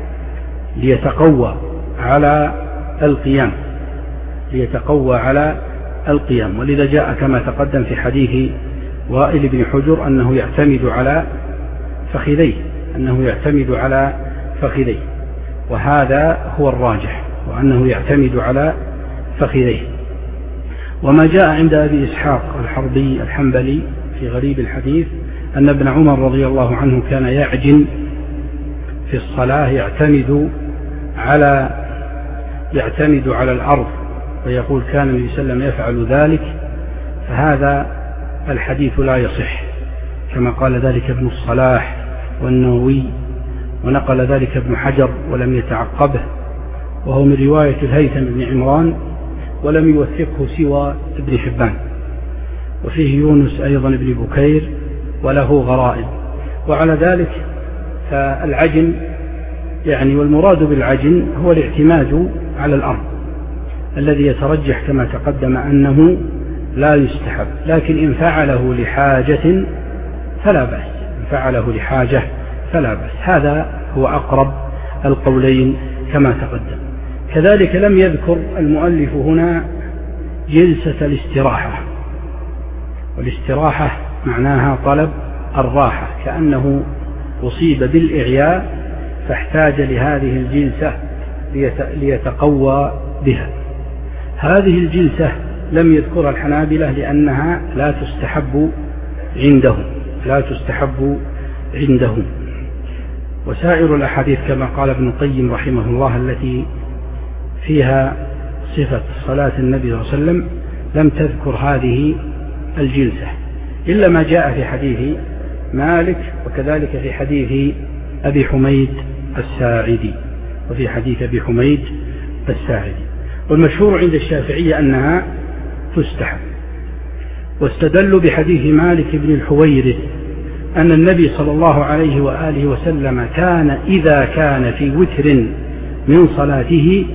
ليتقوى على القيام ليتقوى على القيام ولذا جاء كما تقدم في حديث وائل بن حجر أنه يعتمد على فخذيه أنه يعتمد على فخذيه وهذا هو الراجح، وأنه يعتمد على فخذيه. وما جاء عند أبي إسحاق الحربي الحنبلي في غريب الحديث أن ابن عمر رضي الله عنه كان يعجن في الصلاة يعتمد على يعتمد على الأرض، ويقول كان النبي صلى الله عليه وسلم يفعل ذلك، فهذا الحديث لا يصح كما قال ذلك ابن الصلاح والنووي، ونقل ذلك ابن حجر ولم يتعقبه، وهو من رواية الهيثم بن عمران ولم يوثقه سوى ابن حبان، وفيه يونس أيضا ابن بكير وله غرائب. وعلى ذلك فالعجن يعني والمراد بالعجن هو الاعتماد على الأرض الذي يترجح كما تقدم أنه لا يستحب، لكن إن فعله لحاجة فلا بأس إن فعله لحاجة فلا بأس هذا هو أقرب القولين كما تقدم. كذلك لم يذكر المؤلف هنا جلسة الاستراحة، والاستراحة معناها طلب الراحة، كأنه أصيب بالإعياء فاحتاج لهذه الجلسة ليتقوى بها. هذه الجلسة لم يذكرها الحنابلة لأنها لا تستحب عندهم لا تستحب عندهم وسائر الأحاديث كما قال ابن القيم رحمه الله التي فيها صفة صلاة النبي صلى الله عليه وسلم لم تذكر هذه الجلسة إلا ما جاء في حديث مالك، وكذلك في حديث أبي حميد الساعدي وفي حديث أبي حميد الساعدي. والمشهور عند الشافعية أنها تستحب، واستدلوا بحديث مالك بن الحويرث أن النبي صلى الله عليه وآله وسلم كان إذا كان في وتر من صلاته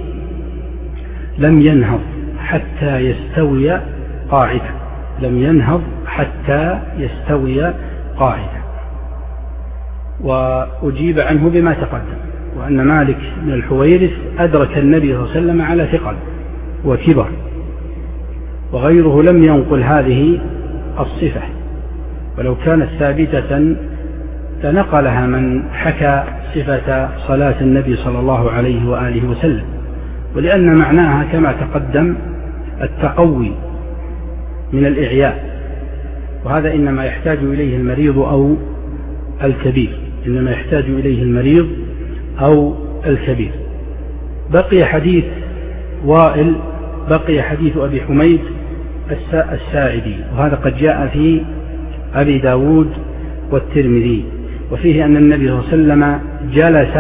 لم ينهض حتى يستوي قاعدا لم ينهض حتى يستوي قاعدا وأجيب عنه بما تقدم، وأن مالك بن الحويرث أدرك النبي صلى الله عليه وسلم على ثقل وكبر، وغيره لم ينقل هذه الصفة، ولو كانت ثابتة لنقلها من حكى صفة صلاة النبي صلى الله عليه وآله وسلم، ولأن معناها كما تقدم التقوي من الإعياء، وهذا إنما يحتاج إليه المريض أو الكبير إنما يحتاج إليه المريض أو الكبير. بقي حديث وائل بقي حديث أبي حميد الساعدي، وهذا قد جاء في أبي داود والترمذي، وفيه أن النبي صلى الله عليه وسلم جلس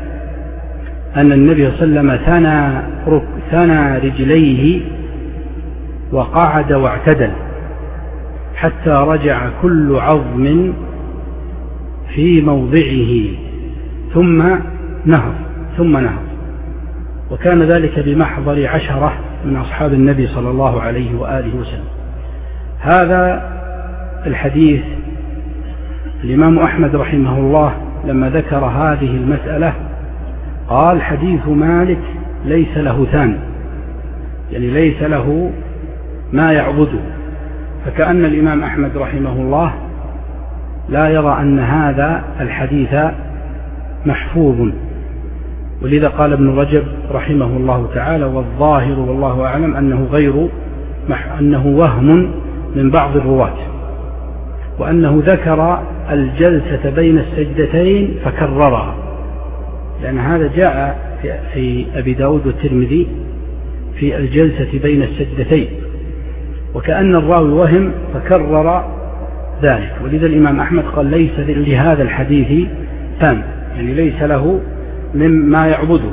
أن النبي صلى الله عليه وسلم ثنى ثنى رجليه وقعد واعتدل حتى رجع كل عظم في موضعه ثم نهض ثم نهض وكان ذلك بمحضر عشرة من أصحاب النبي صلى الله عليه وآله وسلم. هذا الحديث الإمام أحمد رحمه الله لما ذكر هذه المسألة قال حديث مالك ليس له ثاني، يعني ليس له ما يعبده، فكأن الإمام أحمد رحمه الله لا يرى أن هذا الحديث محفوظ، ولذا قال ابن رجب رحمه الله تعالى والظاهر والله أعلم أنه غير أنه وهم من بعض الرواة، وأنه ذكر الجلسة بين السجدتين فكررها، لأن هذا جاء في أبي داود والترمذي في الجلسة بين السجدتين، وكأن الراوي وهم فكرر ذلك، ولذا الإمام أحمد قال ليس لهذا الحديث ثاني، يعني ليس له مما يعبده.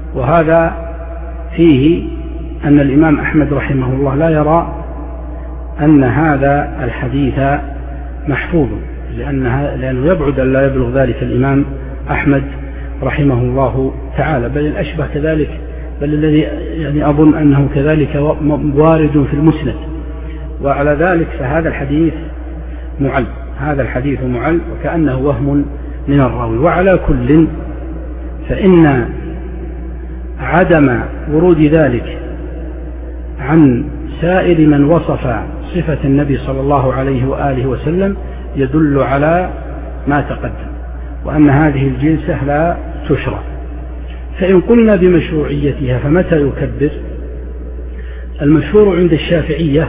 وهذا فيه أن الإمام أحمد رحمه الله لا يرى أن هذا الحديث محفوظ، لأنها لأنه يبعد أن لا يبلغ ذلك الإمام أحمد رحمه الله تعالى، بل الأشبه كذلك، بل الذي يعني أظن أنه كذلك وارد في المسند. وعلى ذلك فهذا الحديث معل، هذا الحديث معل وكأنه وهم من الراوي. وعلى كل فإن عدم ورود ذلك عن سائر من وصف صفة النبي صلى الله عليه وآله وسلم يدل على ما تقدم، وأن هذه الجلسة لا تشرع. فإن قلنا بمشروعيتها فمتى يكبر؟ المشهور عند الشافعية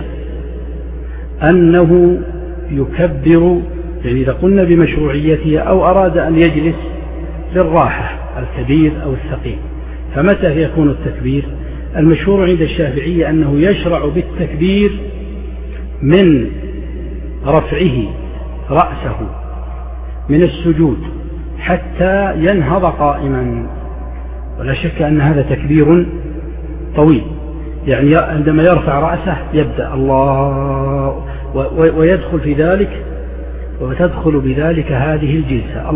أنه يكبر، يعني إذا قلنا بمشروعيتها أو أراد أن يجلس للراحة، الكبير أو الثقيل، فمتى يكون التكبير؟ المشهور عند الشافعية أنه يشرع بالتكبير من رفعه رأسه من السجود حتى ينهض قائما، ولا شك أن هذا تكبير طويل، يعني عندما يرفع رأسه يبدأ الله ويدخل في ذلك، وتدخل بذلك هذه الجلسة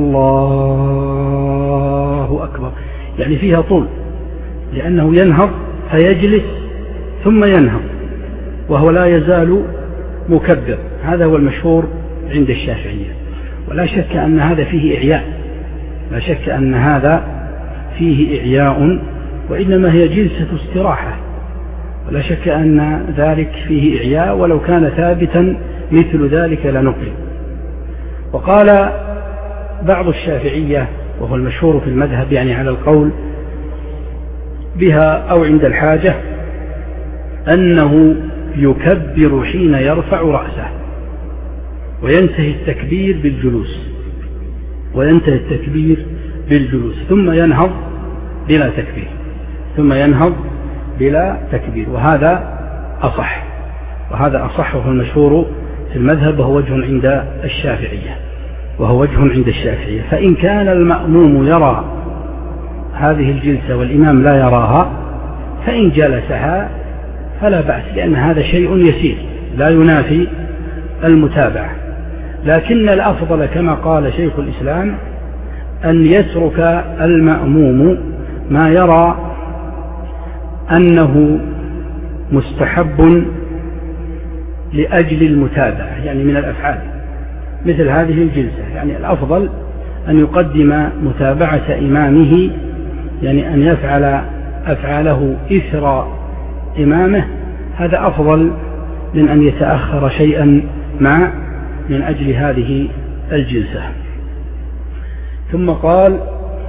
الله أكبر، يعني فيها طول، لأنه ينهض فيجلس ثم ينهض وهو لا يزال مكبر. هذا هو المشهور عند الشافعية، ولا شك أن هذا فيه إعياء، لا شك أن هذا فيه إعياء، وإنما هي جلسة استراحة، ولا شك أن ذلك فيه إعياء، ولو كان ثابتا مثل ذلك لنقل. وقال بعض الشافعية وهو المشهور في المذهب، يعني على القول بها أو عند الحاجة، أنه يكبر حين يرفع رأسه وينتهي التكبير بالجلوس، وينتهي التكبير بالجلوس ثم ينهض بلا تكبير، ثم ينهض بلا تكبير، وهذا أصح، وهذا أصح وهو المشهور في المذهب، وهو وجه عند الشافعية، وهو وجه عند الشافعية. فإن كان المأموم يرى هذه الجلسة والإمام لا يراها فإن جلسها فلا بأس، لأن هذا شيء يسير لا ينافي المتابعة. لكن الأفضل كما قال شيخ الإسلام أن يترك المأموم ما يرى أنه مستحب لأجل المتابعة، يعني من الأفعال مثل هذه الجلسة، يعني الأفضل أن يقدم متابعة إمامه، يعني أن يفعل أفعاله إثر إمامه، هذا أفضل من أن يتأخر شيئا مع من أجل هذه الجلسة. ثم قال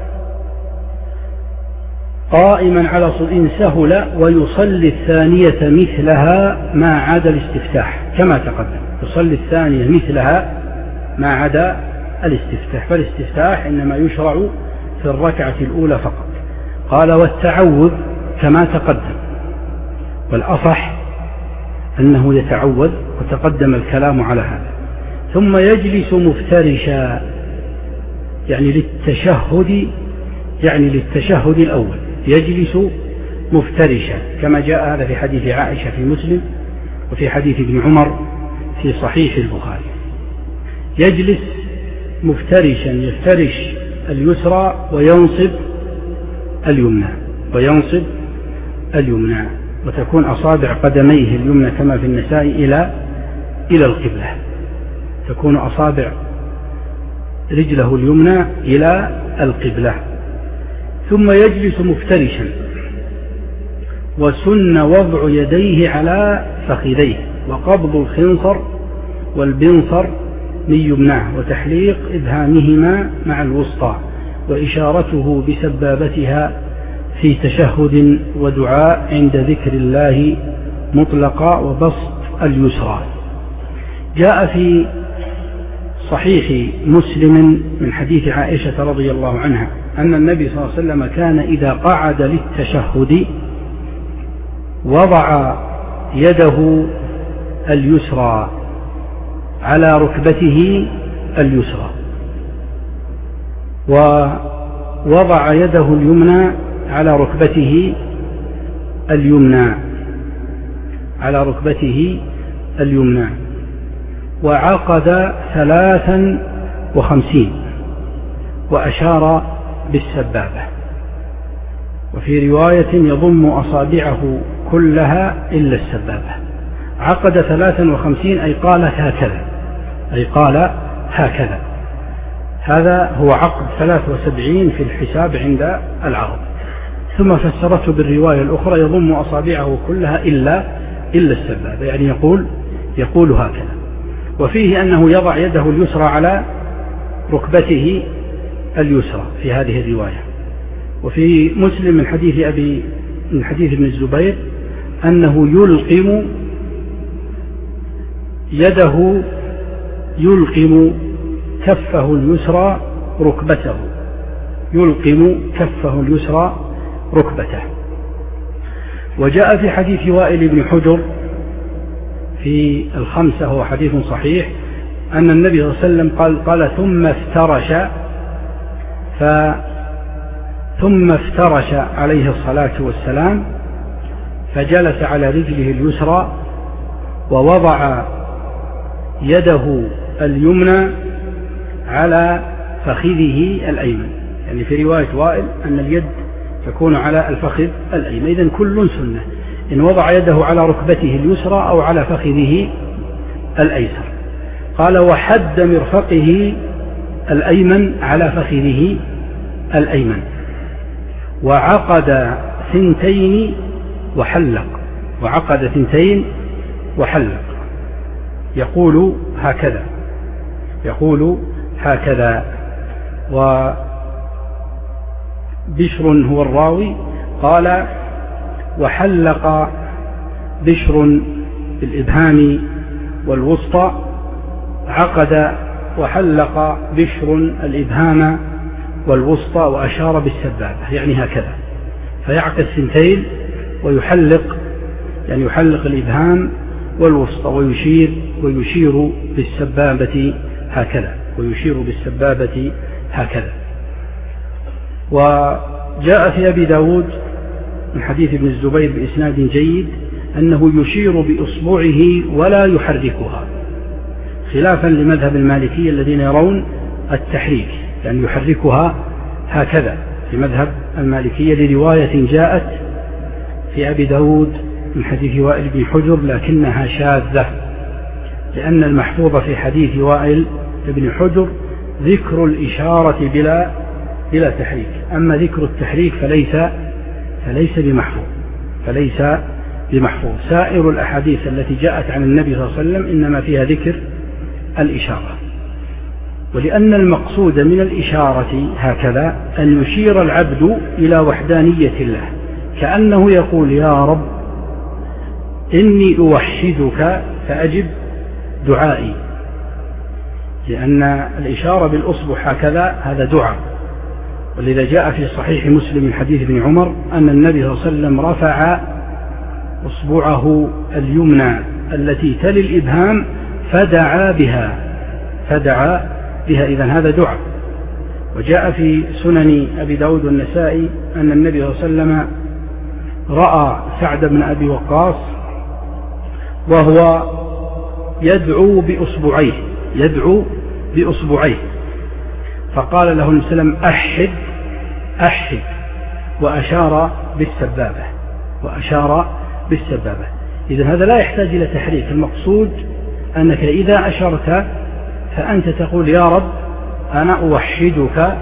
قائما على إن سهل ويصلي الثانية مثلها ما عدا الاستفتاح، كما تقدم يصلي الثانية مثلها ما عدا الاستفتاح، فالاستفتاح إنما يشرع في الركعة الأولى فقط. قال والتعوذ كما تقدم، والأصح أنه يتعوذ، وتقدم الكلام على هذا. ثم يجلس مفترشا، يعني للتشهد، يعني للتشهد الأول يجلس مفترشا، كما جاء هذا في حديث عائشة في مسلم، وفي حديث ابن عمر في صحيح البخاري. يجلس مفترشا، يفترش اليسرى وينصب اليمنى، وينصب اليمنى، وتكون أصابع قدميه اليمنى كما في النساء إلى إلى القبلة، تكون أصابع رجله اليمنى إلى القبلة. ثم يجلس مفترشا، وسن وضع يديه على فخذيه، وقبض الخنصر والبنصر من يمناه، وتحليق إبهامهما مع الوسطى، وإشارته بسبابتها في تشهد ودعاء عند ذكر الله مطلقا، وبسط اليسرى. جاء في صحيح مسلم من حديث عائشة رضي الله عنها أن النبي صلى الله عليه وسلم كان إذا قعد للتشهد وضع يده اليسرى على ركبته اليسرى، ووضع يده اليمنى على ركبته اليمنى على ركبته اليمنى. وعقد ثلاثا وخمسين وأشار بالسبابة. وفي رواية يضم أصابعه كلها إلا السبابة. عقد ثلاثا وخمسين أي قال هكذا، أي قال هكذا. هذا هو عقد ثلاث وسبعين في الحساب عند العرب. ثم فسرته بالرواية الأخرى يضم أصابعه كلها إلا إلا السبابة، يعني يقول يقول هكذا. وفيه أنه يضع يده اليسرى على ركبته اليسرى في هذه الرواية. وفي مسلم من حديث أبي من حديث ابن الزبير أنه يلقم يده يلقم كفه اليسرى ركبته، يلقم كفه اليسرى ركبته. وجاء في حديث وائل بن حجر في الخمسة، هو حديث صحيح، أن النبي صلى الله عليه وسلم قال, قال ثم افترش ف ثم افترش عليه الصلاة والسلام فجلس على رجله اليسرى ووضع يده اليمنى على فخذه الأيمن. يعني في رواية وائل أن اليد تكون على الفخذ الأيمن. إذن كل سنة، إن وضع يده على ركبته اليسرى أو على فخذه الأيسر. قال وحد مرفقه الأيمن على فخذه الأيمن. وعقد ثنتين وحلق، وعقد ثنتين وحلق. يقول هكذا، يقول هكذا. وبشر هو الراوي قال وحلق بشر بالإبهام والوسطى، عقد وحلق بشر الإبهام والوسطى وأشار بالسبابة، يعني هكذا. فيعقد الثنتين ويحلق، يعني يحلق الإبهام والوسطى ويشير ويشير بالسبابة هكذا، ويشير بالسبابة هكذا. وجاء في أبي داود من حديث ابن الزبير بإسناد جيد أنه يشير بإصبعه ولا يحركها، خلافا لمذهب المالكية الذين يرون التحريك، يعني يحركها هكذا في مذهب المالكية، لرواية جاءت في أبي داود من حديث وائل بن حجر لكنها شاذة، لأن المحفوظ في حديث وائل بن حجر ذكر الإشارة بلا بلا تحريك، أما ذكر التحريك فليس فليس بمحفوظ فليس بمحفوظ. سائر الأحاديث التي جاءت عن النبي صلى الله عليه وسلم إنما فيها ذكر الإشارة. ولأن المقصود من الإشارة هكذا أن يشير العبد إلى وحدانية الله، كأنه يقول يا رب إني أوحدك فأجب دعائي، لأن الإشارة بالأصبع هكذا هذا دعاء. ولذا جاء في صحيح مسلم من حديث ابن عمر أن النبي صلى الله عليه وسلم رفع أصبعه اليمنى التي تلي الإبهام فدعا بها فدعا بها إذن هذا دعاء. وجاء في سنن أبي داود والنسائي أن النبي صلى الله عليه وسلم رأى سعد بن أبي وقاص وهو يدعو بأصبعيه يدعو بأصبعيه فقال له النبي صلى الله عليه وسلم أحد أحد وأشار بالسبابة وأشار بالسبابة. إذن هذا لا يحتاج إلى تحريك، المقصود أنك إذا أشرت فأنت تقول يا رب أنا أوحدك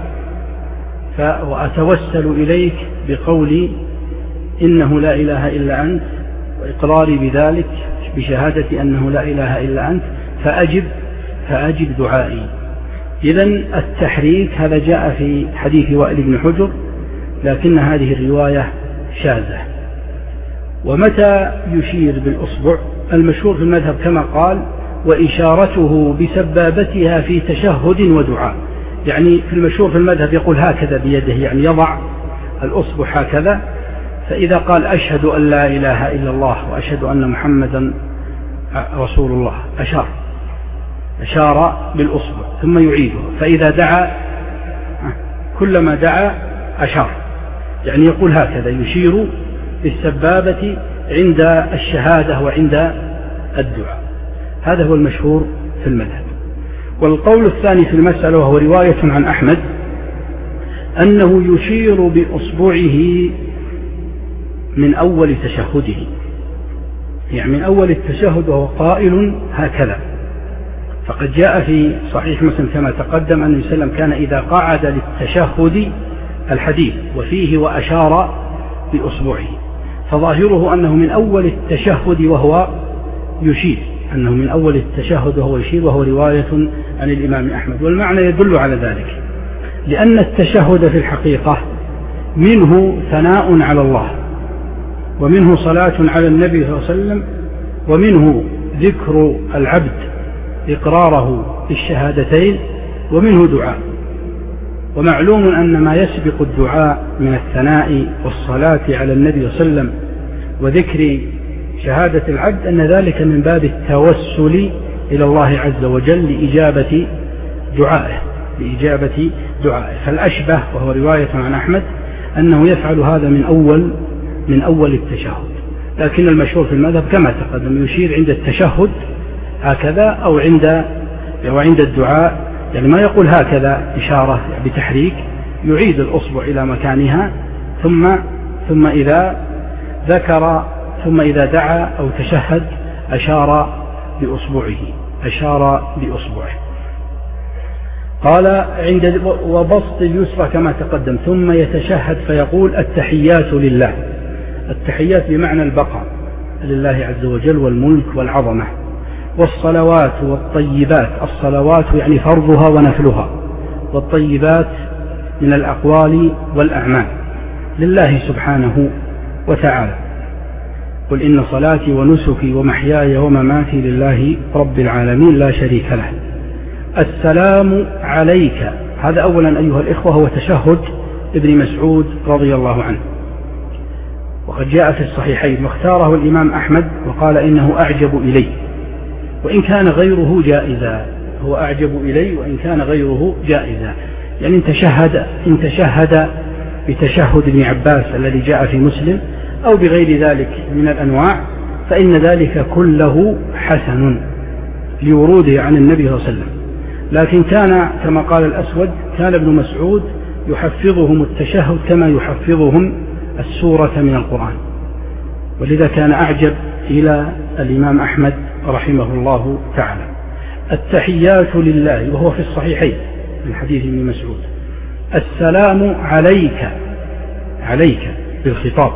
وأتوسل إليك بقولي إنه لا إله إلا أنت، وإقراري بذلك بشهادة أنه لا إله إلا أنت، فأجب فأجب دعائي. إذن التحريك هذا جاء في حديث وائل بن حجر، لكن هذه الرواية شاذة. ومتى يشير بالأصبع؟ المشهور في المذهب كما قال وإشارته بسبابتها في تشهد ودعاء، يعني في المشهور في المذهب يقول هكذا بيده، يعني يضع الأصبع هكذا، فإذا قال أشهد أن لا إله إلا الله وأشهد أن محمدا رسول الله أشار أشار بالأصبع ثم يعيده، فإذا دعا كلما دعا أشار، يعني يقول هكذا يشير بالسبابة عند الشهادة وعند الدعاء. هذا هو المشهور في المذهب. والقول الثاني في المسألة وهو رواية عن أحمد أنه يشير بأصبعه من أول تشهده، يعني من أول التشهد وهو قائل هكذا. فقد جاء في صحيح مسلم كما تقدم أن النبي صلى الله عليه وسلم كان إذا قعد للتشهد الحديث وفيه وأشار بأصبعه، فظاهره أنه من أول التشهد وهو يشير، أنه من أول التشهد وهو يشير، وهو رواية عن الإمام أحمد. والمعنى يدل على ذلك، لأن التشهد في الحقيقة منه ثناء على الله، ومنه صلاة على النبي صلى الله عليه وسلم، ومنه ذكر العبد إقراره بالشهادتين، ومنه دعاء. ومعلوم أن ما يسبق الدعاء من الثناء والصلاة على النبي صلى الله عليه وسلم وذكر شهادة العبد أن ذلك من باب التوسل إلى الله عز وجل لإجابة دعائه لإجابة دعائه فالأشبه وهو رواية عن أحمد أنه يفعل هذا من أول من أول التشهد، لكن المشهور في المذهب كما تقدم يشير عند التشهد هكذا أو عند أو عند الدعاء، يعني ما يقول هكذا إشارة بتحريك، يعيد الأصبع إلى مكانها ثم ثم إذا ذكر ثم إذا دعا أو تشهد أشار بأصبعه أشار بأصبعه. قال عند وبسط اليسرى كما تقدم، ثم يتشهد فيقول التحيات لله. التحيات بمعنى البقاء لله عز وجل والملك والعظمة، والصلوات والطيبات. الصلوات يعني فرضها ونفلها، والطيبات من الأقوال والأعمال لله سبحانه وتعالى. قل إن صلاتي ونسكي ومحياي ومماتي لله رب العالمين لا شريك له. السلام عليك، هذا أولا أيها الإخوة هو تشهد ابن مسعود رضي الله عنه، وقد جاء في الصحيحين واختاره الإمام أحمد وقال إنه أعجب إلي وإن كان غيره جائزا. هو أعجب إلي وإن كان غيره جائزا، يعني إن تشهد, إن تشهد بتشهد ابن عباس الذي جاء في مسلم أو بغير ذلك من الأنواع فإن ذلك كله حسن لوروده عن النبي صلى الله عليه وسلم. لكن كان كما قال الأسود كان ابن مسعود يحفظهم التشهد كما يحفظهم السورة من القرآن، ولذا كان أعجب إلى الإمام أحمد رحمه الله تعالى. التحيات لله وهو في الصحيحين من حديث ابن مسعود. السلام عليك، عليك بالخطاب.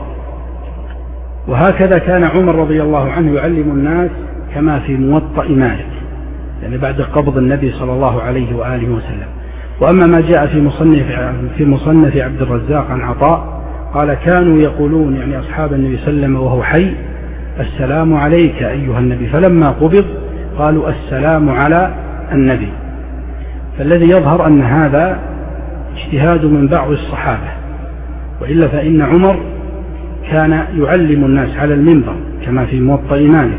وهكذا كان عمر رضي الله عنه يعلم الناس كما في موطأ مالك، يعني بعد قبض النبي صلى الله عليه وآله وسلم. وأما ما جاء في مصنف في مصنف عبد الرزاق عن عطاء قال كانوا يقولون يعني أصحاب النبي صلى الله عليه وسلم وهو حي السلام عليك أيها النبي، فلما قبض قالوا السلام على النبي. فالذي يظهر أن هذا اجتهاد من بعض الصحابة، وإلا فإن عمر كان يعلم الناس على المنبر كما في موطأ مالك،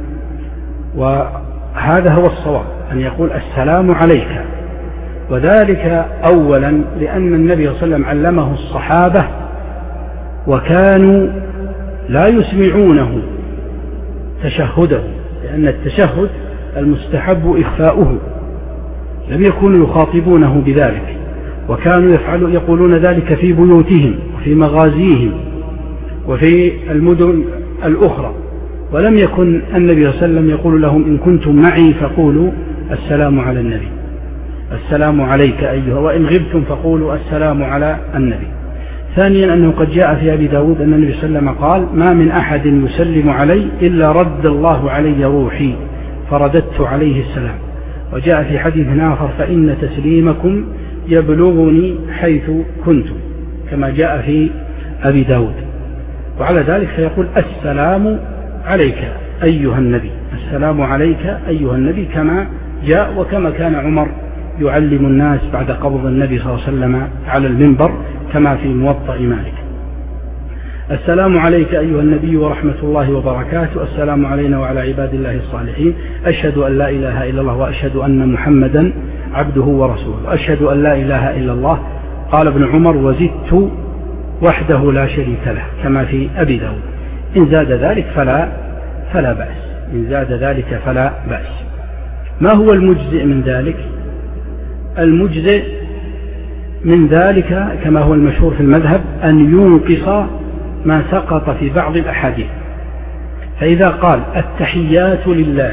وهذا هو الصواب أن يقول السلام عليك، وذلك أولا لأن النبي صلى الله عليه وسلم علمه الصحابة وكانوا لا يسمعونه تشهده، لأن التشهد المستحب إخفاؤه، لم يكونوا يخاطبونه بذلك، وكانوا يفعلوا يقولون ذلك في بيوتهم وفي مغازيهم وفي المدن الأخرى، ولم يكن النبي صلى الله عليه وسلم يقول لهم إن كنتم معي فقولوا السلام على النبي، السلام عليك أيها، وإن غبتم فقولوا السلام على النبي. ثانيا أنه قد جاء في أبي داود أن النبي صلى الله عليه وسلم قال ما من أحد يسلم علي إلا رد الله علي روحي فرددت عليه السلام. وجاء في حديث آخر فإن تسليمكم يبلغني حيث كنتم، كما جاء في أبي داود. وعلى ذلك فيقول السلام عليك أيها النبي، السلام عليك أيها النبي، كما جاء وكما كان عمر يعلم الناس بعد قبض النبي صلى الله عليه وسلم على المنبر كما في موطأ مالك. السلام عليك أيها النبي ورحمة الله وبركاته، السلام علينا وعلى عباد الله الصالحين، أشهد أن لا إله إلا الله وأشهد أن محمدا عبده ورسوله، أشهد أن لا إله إلا الله. قال ابن عمر وزدت وحده لا شريك له كما في أبي داود، إن زاد ذلك فلا, فلا بأس. إن زاد ذلك فلا بأس. ما هو المجزئ من ذلك؟ المجزئ من ذلك كما هو المشهور في المذهب أن ينقص ما سقط في بعض الأحاديث. فإذا قال التحيات لله،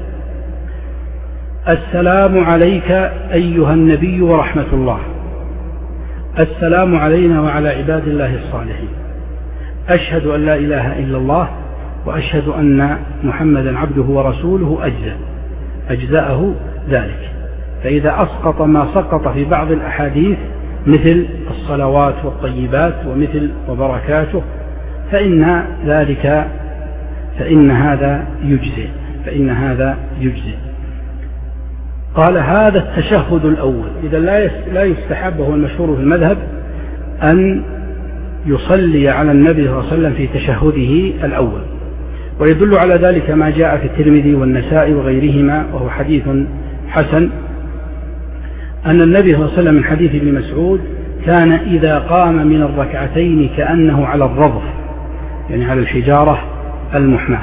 السلام عليك أيها النبي ورحمة الله، السلام علينا وعلى عباد الله الصالحين، أشهد أن لا إله إلا الله وأشهد أن محمدا عبده ورسوله، أجزأ أجزأه ذلك. فإذا أسقط ما سقط في بعض الأحاديث مثل الصلوات والطيبات ومثل وبركاته فإن ذلك فإن هذا يجزئ فإن هذا يجزئ. قال هذا التشهد الأول. إذا لا يستحب، وهو المشهور في المذهب، أن يصلي على النبي صلى الله عليه وسلم في تشهده الأول، ويدل على ذلك ما جاء في الترمذي والنسائي وغيرهما وهو حديث حسن، أن النبي صلى الله عليه وسلم من حديث ابن مسعود كان إذا قام من الركعتين كأنه على الرضف، يعني على الحجارة المحماة.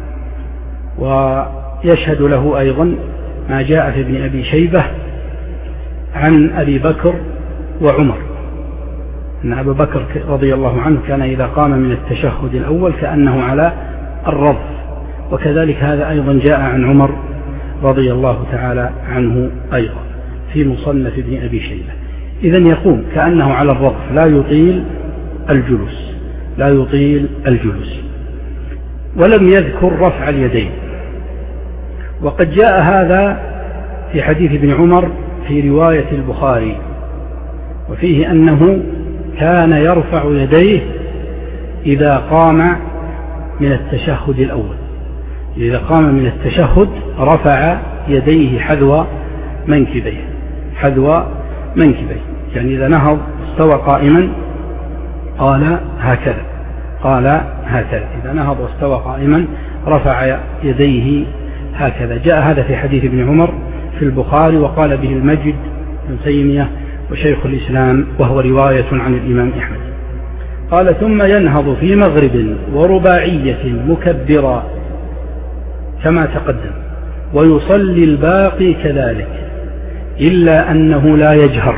ويشهد له أيضا ما جاء في ابن أبي شيبة عن أبي بكر وعمر، أن أبا بكر رضي الله عنه كان إذا قام من التشهد الأول كأنه على الرضف، وكذلك هذا أيضا جاء عن عمر رضي الله تعالى عنه أيضا في مصنف ابن أبي شيبة. إذن يقوم كأنه على الرضف، لا يطيل الجلوس لا يطيل الجلوس ولم يذكر رفع اليدين. وقد جاء هذا في حديث ابن عمر في رواية البخاري، وفيه أنه كان يرفع يديه إذا قام من التشهد الأول. إذا قام من التشهد رفع يديه حذو منكبيه حذو منكبيه يعني إذا نهض استوى قائما قال هكذا قال هكذا إذا نهض واستوى قائما رفع يديه هكذا. جاء هذا في حديث ابن عمر في البخاري، وقال به المجد بن تيمية وشيخ الإسلام، وهو رواية عن الإمام أحمد. قال ثم ينهض في مغرب ورباعية مكبرا كما تقدم، ويصلي الباقي كذلك، إلا أنه لا يجهر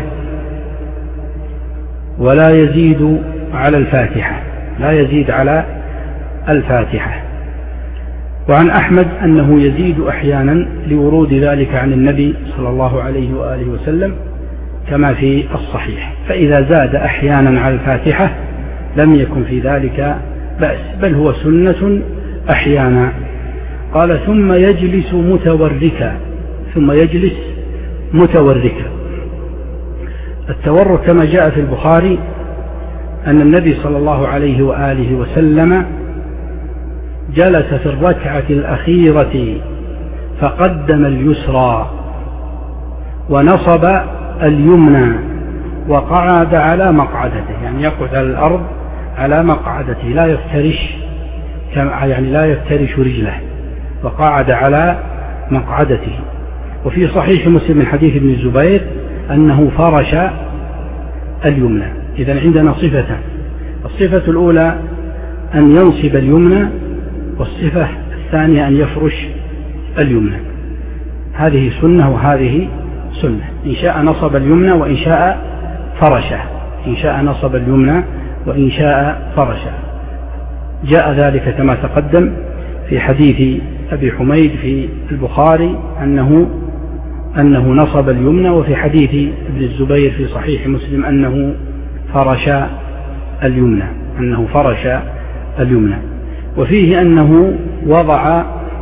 ولا يزيد على الفاتحة لا يزيد على الفاتحة. وعن أحمد أنه يزيد أحيانا لورود ذلك عن النبي صلى الله عليه وآله وسلم كما في الصحيح، فإذا زاد أحيانا على الفاتحة لم يكن في ذلك بأس، بل هو سنة أحيانا. قال ثم يجلس متوركا ثم يجلس متوركا. التورك كما جاء في البخاري أن النبي صلى الله عليه وآله وسلم جلس في الركعة الأخيرة فقدم اليسرى ونصب اليمنى وقعد على مقعدته، يعني يقعد على الأرض على مقعدته لا يفترش يعني لا يفترش رجله، وقعد على مقعدته. وفي صحيح مسلم من حديث ابن الزبير أنه فرش اليمنى. إذن عندنا صفتان، الصفة الأولى أن ينصب اليمنى، والصفة الثانية أن يفرش اليمنى. هذه سنة وهذه سنة، إن شاء نصب اليمنى وإن شاء فرشه إن شاء نصب اليمنى وإن شاء فرشه. جاء ذلك كما تقدم في حديث أبي حميد في البخاري أنه أنه نصب اليمنى، وفي حديث ابن الزبير في صحيح مسلم أنه فرش اليمنى أنه فرش اليمنى. وفيه أنه وضع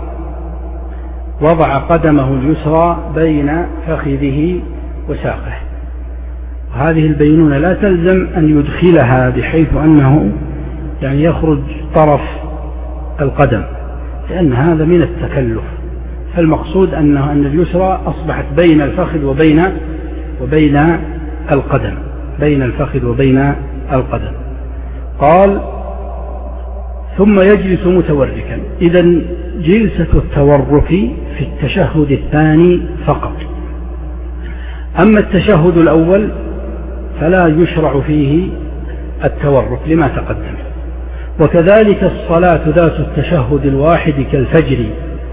وضع قدمه اليسرى بين فخذه وساقه. هذه البينونة لا تلزم أن يدخلها بحيث أنه يعني يخرج طرف القدم، لأن هذا من التكلف. فالمقصود أنه أن اليسرى أصبحت بين الفخذ وبين وبين القدم بين الفخذ وبين القدم. قال ثم يجلس متوركا. إذن جلسة التورك في التشهد الثاني فقط، أما التشهد الأول فلا يشرع فيه التورك لما تقدم. وكذلك الصلاة ذات التشهد الواحد كالفجر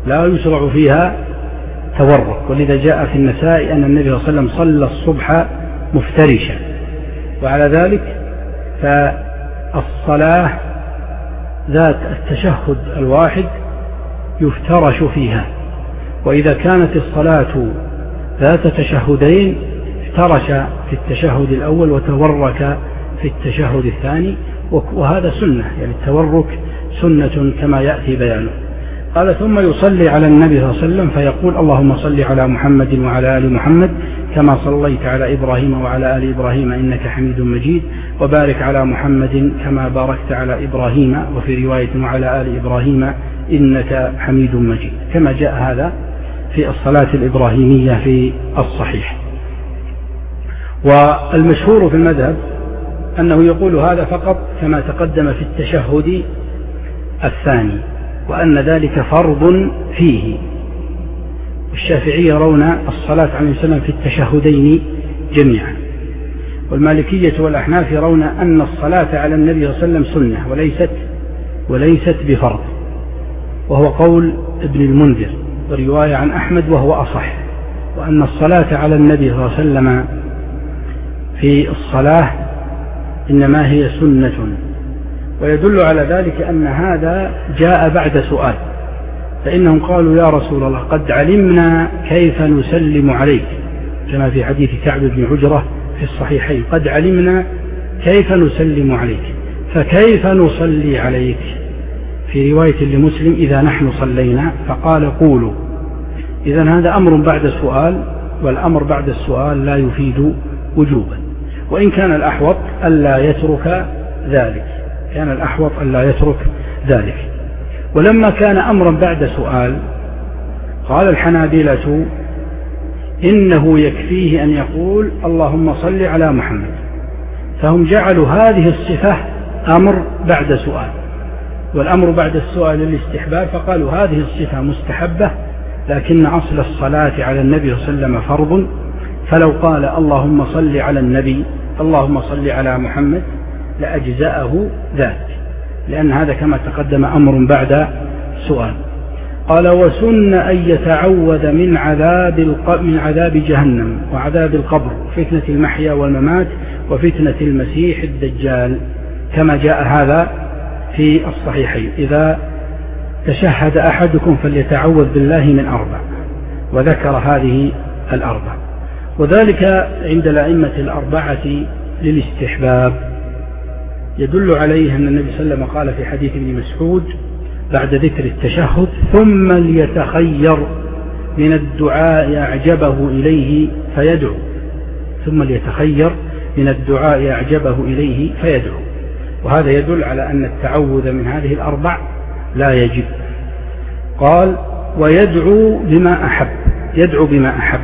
لا يشرع فيها تورك. ولذا جاء في النسائي أن النبي صلى الله عليه وسلم صلى الصبح مفترشا. وعلى ذلك فالصلاة ذات التشهد الواحد يفترش فيها، وإذا كانت الصلاة ذات تشهدين افترش في التشهد الأول وتورك في التشهد الثاني، وهذا سنة، يعني التورك سنة كما يأتي بيانه. قال ثم يصلي على النبي صلى الله عليه وسلم فيقول اللهم صل على محمد وعلى آل محمد كما صليت على إبراهيم وعلى آل إبراهيم إنك حميد مجيد، وبارك على محمد كما باركت على إبراهيم، وفي رواية وعلى آل إبراهيم إنك حميد مجيد، كما جاء هذا في الصلاة الإبراهيمية في الصحيح. والمشهور في المذهب أنه يقول هذا فقط كما تقدم في التشهد الثاني، وأن ذلك فرض فيه. والشافعية يرون الصلاة عليه وسلم في التشهدين جميعا، والمالكية والأحناف يرون أن الصلاة على النبي صلى الله عليه وسلم سنة وليست وليست بفرض، وهو قول ابن المنذر ورواية عن أحمد وهو أصح، وأن الصلاة على النبي صلى الله عليه وسلم في الصلاة إنما هي سنة. ويدل على ذلك أن هذا جاء بعد سؤال، فإنهم قالوا يا رسول الله قد علمنا كيف نسلم عليك، كما في حديث كعب بن عجرة في الصحيحين، قد علمنا كيف نسلم عليك فكيف نصلي عليك. في رواية لمسلم إذا نحن صلينا، فقال قولوا. إذن هذا أمر بعد السؤال، والأمر بعد السؤال لا يفيد وجوبا، وإن كان الأحوط ألا يترك ذلك، كان الأحوط ألا يترك ذلك. ولما كان أمرا بعد سؤال قال الحنابلة إنه يكفيه أن يقول اللهم صل على محمد، فهم جعلوا هذه الصفة أمر بعد سؤال، والأمر بعد السؤال للاستحباب، فقالوا هذه الصفة مستحبة، لكن أصل الصلاة على النبي صلى الله عليه وسلم فرض، فلو قال اللهم صل على النبي اللهم صل على محمد لأجزأه ذلك، لأن هذا كما تقدم أمر بعد سؤال. قال وسن أن يتعوذ من عذاب من عذاب جهنم وعذاب القبر وفتنة المحيا والممات وفتنة المسيح الدجال، كما جاء هذا في الصحيحين. إذا تشهد أحدكم فليتعوذ بالله من أربع، وذكر هذه الأربع، وذلك عند الأئمة الأربعة للاستحباب. يدل عليه أن النبي صلى الله عليه وسلم قال في حديث ابن مسعود بعد ذكر التشهد ثم ليتخير من الدعاء أعجبه إليه فيدعو، ثم ليتخير من الدعاء أعجبه إليه فيدعو. وهذا يدل على أن التعوذ من هذه الأربع لا يجب. قال ويدعو بما أحب، يدعو بما أحب.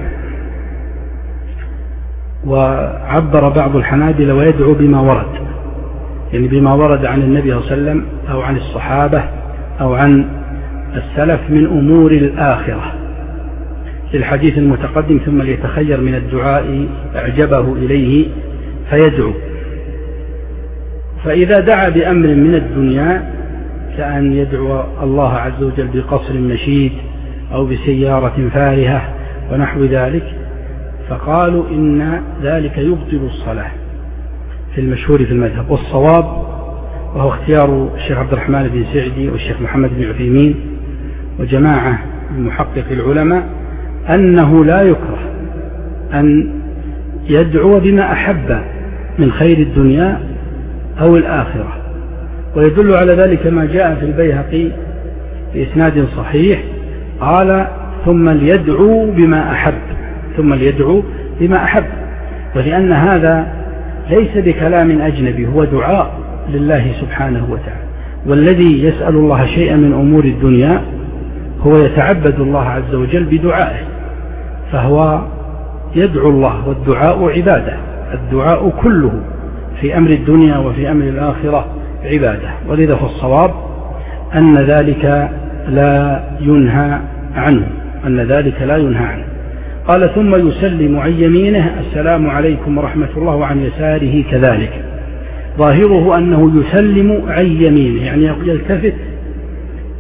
وعبر بعض الحنابلة ويدعو بما ورد، يعني بما ورد عن النبي صلى الله عليه وسلم أو عن الصحابة أو عن السلف من أمور الآخرة، للحديث المتقدم ثم ليتخير من الدعاء أعجبه إليه فيدعو. فإذا دعا بأمر من الدنيا كأن يدعو الله عز وجل بقصر مشيد أو بسيارة فارهة ونحو ذلك، فقالوا إن ذلك يبطل الصلاة في المشهور في المذهب. والصواب وهو اختيار الشيخ عبد الرحمن بن سعدي والشيخ محمد بن عثيمين وجماعة من محقق العلماء أنه لا يكره أن يدعو بما أحب من خير الدنيا أو الآخرة. ويدل على ذلك ما جاء في البيهقي بإسناد صحيح قال ثم ليدعو بما أحب، ثم ليدعو بما أحب، ولأن هذا ليس بكلام أجنبي، هو دعاء لله سبحانه وتعالى. والذي يسأل الله شيئا من أمور الدنيا هو يتعبد الله عز وجل بدعائه، فهو يدعو الله، والدعاء عبادة، الدعاء كله في أمر الدنيا وفي أمر الآخرة عبادة. ولذا فالصواب أن ذلك لا ينهى عنه، أن ذلك لا ينهى عنه. قال ثم يسلم عن يمينه السلام عليكم ورحمة الله، وعن يساره كذلك. ظاهره أنه يسلم عن يمينه، يعني يلتفت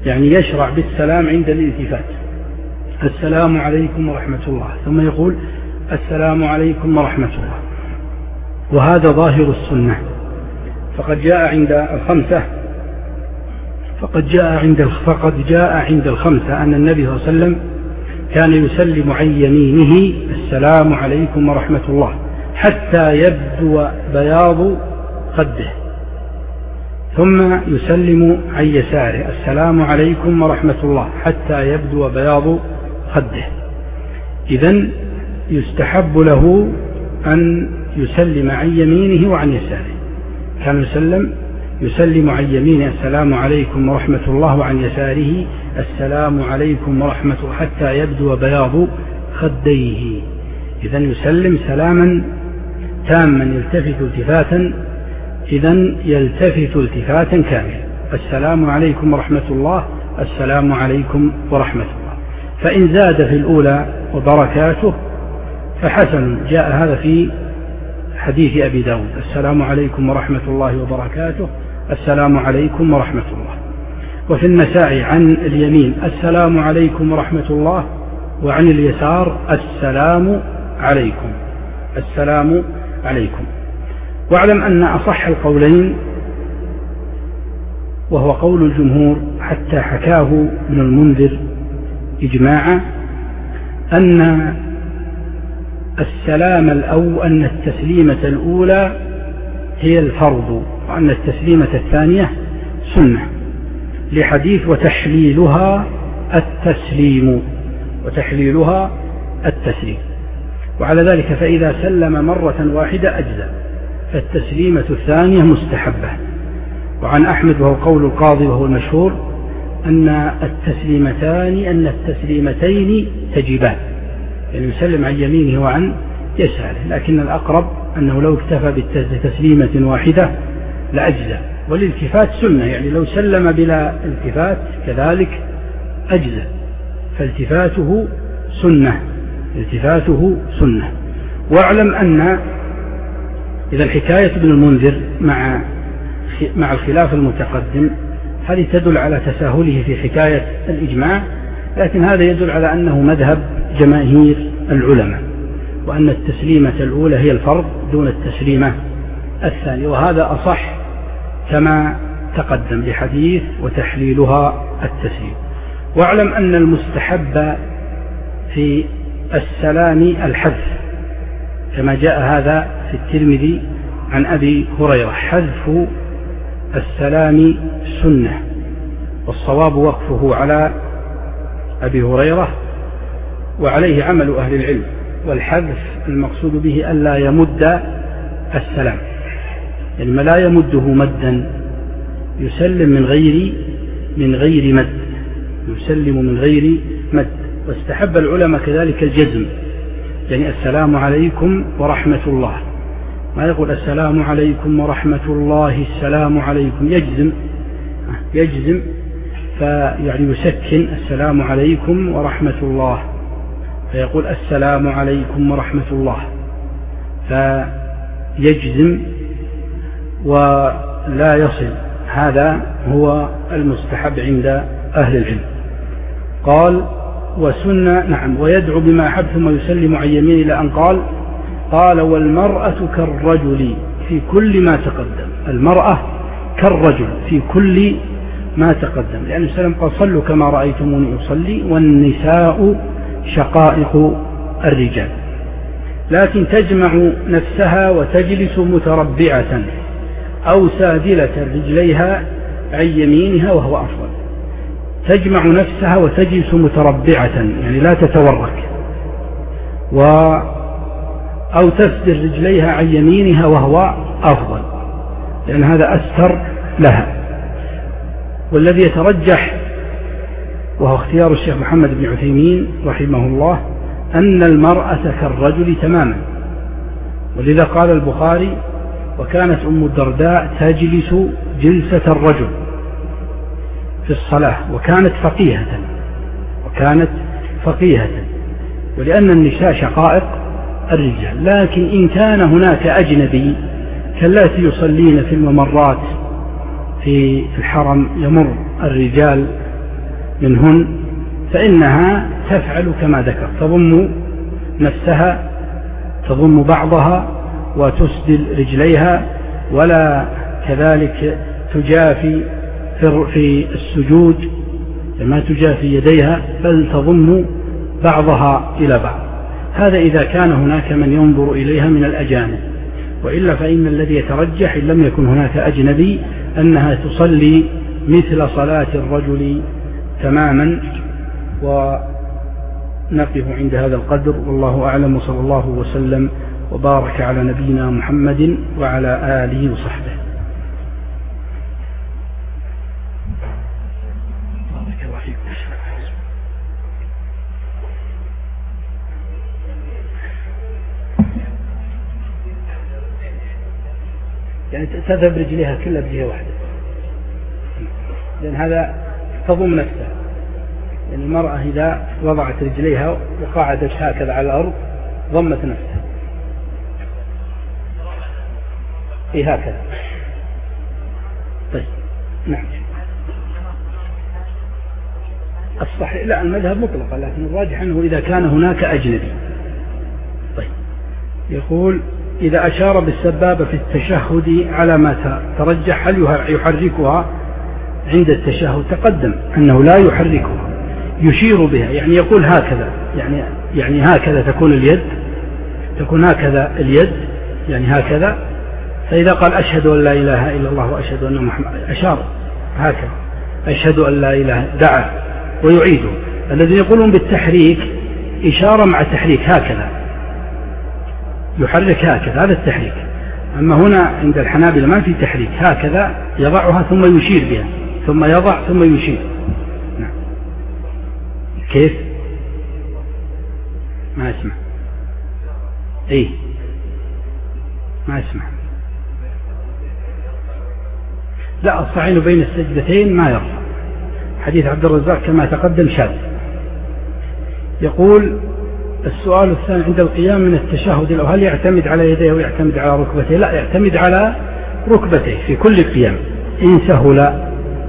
يعني يشرع بالسلام عند الالتفات، السلام عليكم ورحمة الله، ثم يقول السلام عليكم ورحمة الله. وهذا ظاهر السنة، فقد جاء عند الخمسة فقد جاء عند فقد جاء عند الخمسة أن النبي صلى الله عليه وسلم كان يسلم عن يمينه السلام عليكم ورحمة الله حتى يبدو بياض خده، ثم يسلم عن يساره السلام عليكم ورحمة الله حتى يبدو بياض خده. إذن يستحب له أن يسلم عن يمينه وعن يساره. كان يسلم يسلم عن يمينه السلام عليكم ورحمة الله، وعن يساره السلام عليكم ورحمة الله حتى يبدو بياض خديه. إذن يسلم سلاما تاما يلتفت التفاتا إذن يلتفت التفاتا كاملا، السلام عليكم ورحمة الله، السلام عليكم ورحمة الله. فإن زاد في الأولى وبركاته فحسن، جاء هذا في حديث أبي داود السلام عليكم ورحمة الله وبركاته، السلام عليكم ورحمة الله. وفي النسائي عن اليمين السلام عليكم ورحمة الله، وعن اليسار السلام عليكم السلام عليكم. واعلم أن أصح القولين وهو قول الجمهور حتى حكاه ابن المنذر إجماعا أن السلام الأول أن التسليمة الأولى هي الفرض، وأن التسليمة الثانية سنة، لحديث وتحليلها التسليم وتحليلها التسليم. وعلى ذلك فإذا سلم مرة واحدة أجزأ، فالتسليمة الثانية مستحبة. وعن أحمد وهو قول القاضي وهو المشهور أن التسليمتان أن التسليمتين تجبان، يعني يسلم عن يمينه وعن يساره، لكن الأقرب أنه لو اكتفى بتسليمة واحدة لأجزأ. والالتفات سنة، يعني لو سلم بلا التفات كذلك أجزأ، فالتفاته سنة التفاته سنة. واعلم أن إذا الحكاية ابن المنذر مع مع الخلاف المتقدم هذه تدل على تساهله في حكاية الإجماع، لكن هذا يدل على أنه مذهب جماهير العلماء، وأن التسليمة الأولى هي الفرض دون التسليمة الثانية، وهذا أصح كما تقدم بحديث وتحليلها التسليم. واعلم أن المستحب في السلام الحذف، كما جاء هذا في الترمذي عن أبي هريرة، حذف السلام سنة، والصواب وقفه على أبي هريرة وعليه عمل أهل العلم. والحذف المقصود به ألا يمد السلام، يعني ما لا يمده مدا يسلم من غير من غير مد يسلم من غير مد. واستحب العلماء كذلك الجزم، يعني السلام عليكم ورحمة الله، ما يقول السلام عليكم ورحمة الله السلام عليكم، يجزم يجزم فيعني يسكن السلام عليكم ورحمة الله، فيقول السلام عليكم ورحمة الله، فيجزم ولا يصل. هذا هو المستحب عند أهل العلم. قال وسنة نعم ويدعو بما أحب ثم يسلم عن يمينه إلى أن قال قال والمرأة كالرجل في كل ما تقدم، المرأة كالرجل في كل ما تقدم، لأن السلام قال صلوا كما رأيتموني أصلي، والنساء شقائق الرجال، لكن تجمع نفسها وتجلس متربعة أو سادلة رجليها عن يمينها وهو أفضل. تجمع نفسها وتجلس متربعة يعني لا تتورك، و أو تسدل رجليها عن يمينها وهو أفضل، لأن هذا أستر لها. والذي يترجح وهو اختيار الشيخ محمد بن عثيمين رحمه الله أن المرأة كالرجل تماما، ولذا قال البخاري وكانت أم الدرداء تجلس جلسة الرجل في الصلاة وكانت فقيهة وكانت فقيهة ولأن النساء شقائق الرجال. لكن إن كان هناك أجنبي كاللاتي يصلين في الممرات في الحرم يمر الرجال منهن فإنها تفعل كما ذكر، تضم نفسها، تضم بعضها وتسدل رجليها، ولا كذلك تجافي في السجود ما تجافي يديها، بل تضم بعضها إلى بعض. هذا إذا كان هناك من ينظر إليها من الأجانب، وإلا فإن الذي يترجح إن لم يكن هناك أجنبي أنها تصلي مثل صلاة الرجل تماما. ونقف عند هذا القدر، والله أعلم، وصلى الله وسلم وبارك على نبينا محمد وعلى آله وصحبه. يعني تذهب رجليها كلها بجهة واحدة، لأن هذا تضم نفسها. يعني المرأة إذا وضعت رجليها وقعدت هكذا على الأرض ضمت نفسها، إيه هكذا. طيب نعم الصحيح لا المذهب مطلقا، لكن الراجح أنه إذا كان هناك أجنبي. طيب يقول إذا أشار بالسبابة في التشهد على ما ترجح هل يحركها عند التشهد؟ تقدم أنه لا يحركها، يشير بها، يعني يقول هكذا، يعني يعني هكذا تكون اليد، تكون هكذا اليد يعني هكذا. فإذا قال أشهد أن لا إله إلا الله وأشهد أن محمد أشار هكذا، أشهد أن لا إله، دعا ويعيده. الذين يقولون بالتحريك إشارة مع تحريك هكذا، يحرك هكذا، هذا التحريك. أما هنا عند الحنابلة ما في تحريك، هكذا يضعها ثم يشير بها، ثم يضع ثم يشير. نعم. كيف؟ ما أسمع. إيه ما أسمع. لا، الصعين بين السجدتين ما يرفع. حديث عبد الرزاق كما تقدم شاذ. يقول السؤال الثاني عند القيام من التشهد لو هل يعتمد على يديه ويعتمد على ركبتيه؟ لا، يعتمد على ركبتيه في كل قيام إن سهل.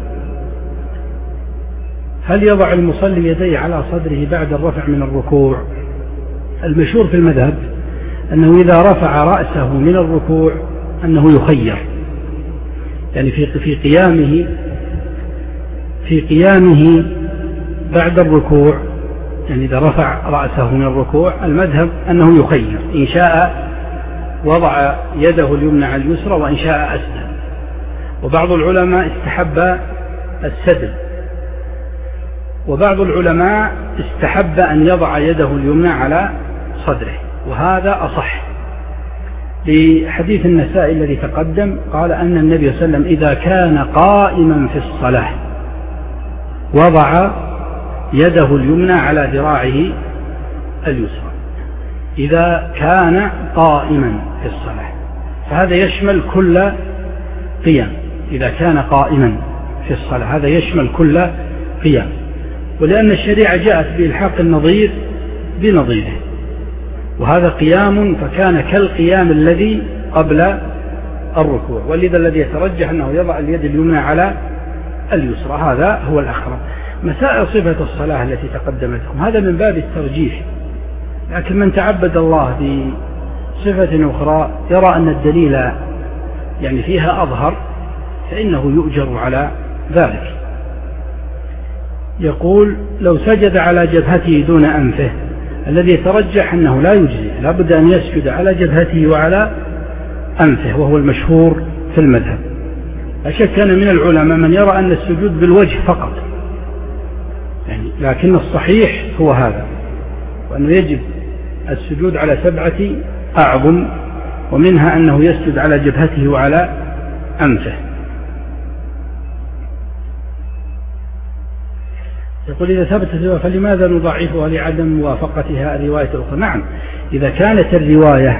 هل يضع المصلي يديه على صدره بعد الرفع من الركوع؟ المشهور في المذهب أنه إذا رفع رأسه من الركوع أنه يخير، يعني في في قيامه في قيامه بعد الركوع، يعني إذا رفع رأسه من الركوع المذهب أنه يخير، إن شاء وضع يده اليمنى على اليسرى وإن شاء أسدل. وبعض العلماء استحب السدل، وبعض العلماء استحب أن يضع يده اليمنى على صدره، وهذا أصح لحديث النسائي الذي تقدم، قال أن النبي صلى الله عليه وسلم إذا كان قائما في الصلاة وضع يده اليمنى على ذراعه اليسرى، إذا كان قائما في الصلاة، فهذا يشمل كل قيام. إذا كان قائما في الصلاة هذا يشمل كل قيام، ولأن الشريعة جاءت بإلحاق النظير بنظيره، وهذا قيام فكان كالقيام الذي قبل الركوع، ولذا الذي يترجح أنه يضع اليد اليمنى على اليسرى، هذا هو الأقرب. مسائل صفة الصلاة التي تقدمت لكم هذا من باب الترجيح، لكن من تعبد الله بصفة أخرى يرى أن الدليل يعني فيها أظهر فإنه يؤجر على ذلك. يقول لو سجد على جبهته دون أنفه، الذي يترجح أنه لا يجزي، لا بد أن يسجد على جبهته وعلى أنفه، وهو المشهور في المذهب. أشك أن من العلماء من يرى أن السجود بالوجه فقط، يعني لكن الصحيح هو هذا، وأنه يجب السجود على سبعة أعظم، ومنها أنه يسجد على جبهته وعلى أنفه. يقول إذا ثبتت الرواية فلماذا نضعفها لعدم موافقتها الرواية الأخرى؟ نعم، إذا كانت الرواية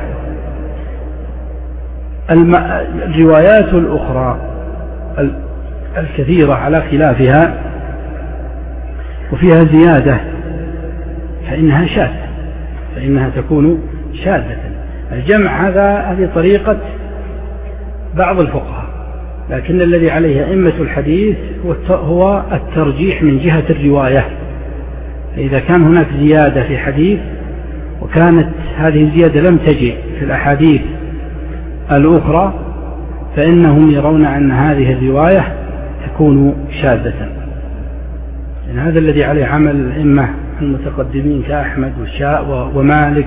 الم... الروايات الأخرى الكثيرة على خلافها وفيها زيادة فإنها شاذة، فإنها تكون شاذة. الجمع هذا هذه طريقة بعض الفقهاء، لكن الذي عليه أئمة الحديث هو الترجيح من جهة الرواية. إذا كان هناك زيادة في حديث وكانت هذه الزيادة لم تجئ في الأحاديث الأخرى فإنهم يرون أن هذه الرواية تكون شاذة. يعني هذا الذي عليه عمل الأئمة المتقدمين كأحمد والشاء ومالك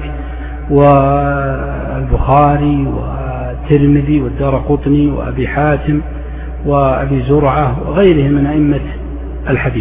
والبخاري والترمذي والدارقطني وأبي حاتم وأبي زرعة وغيرهم من أئمة الحديث.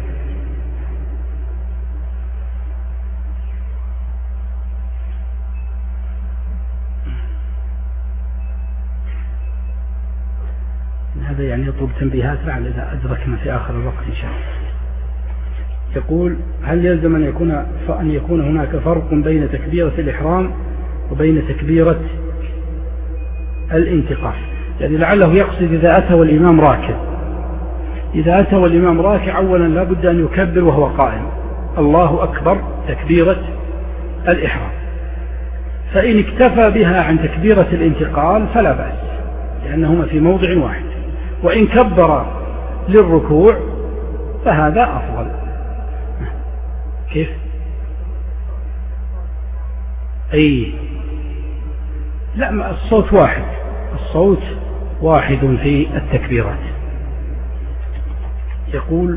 هذا يعني يطلب تنبيهات لعل إذا أدركنا في آخر الوقت إن شاء الله. يقول: هل يلزم أن يكون أن يكون هناك فرق بين تكبيرة الإحرام وبين تكبيرة الانتقال؟ يعني لعله يقصد إذا أتى والإمام راكع. إذا أتى والإمام راكع أولا لا بد أن يكبر وهو قائم الله أكبر تكبيرة الإحرام، فإن اكتفى بها عن تكبيرة الانتقال فلا بأس لأنهما في موضع واحد، وإن كبر للركوع فهذا أفضل. كيف؟ أي لا، الصوت واحد، الصوت واحد في التكبيرات. يقول: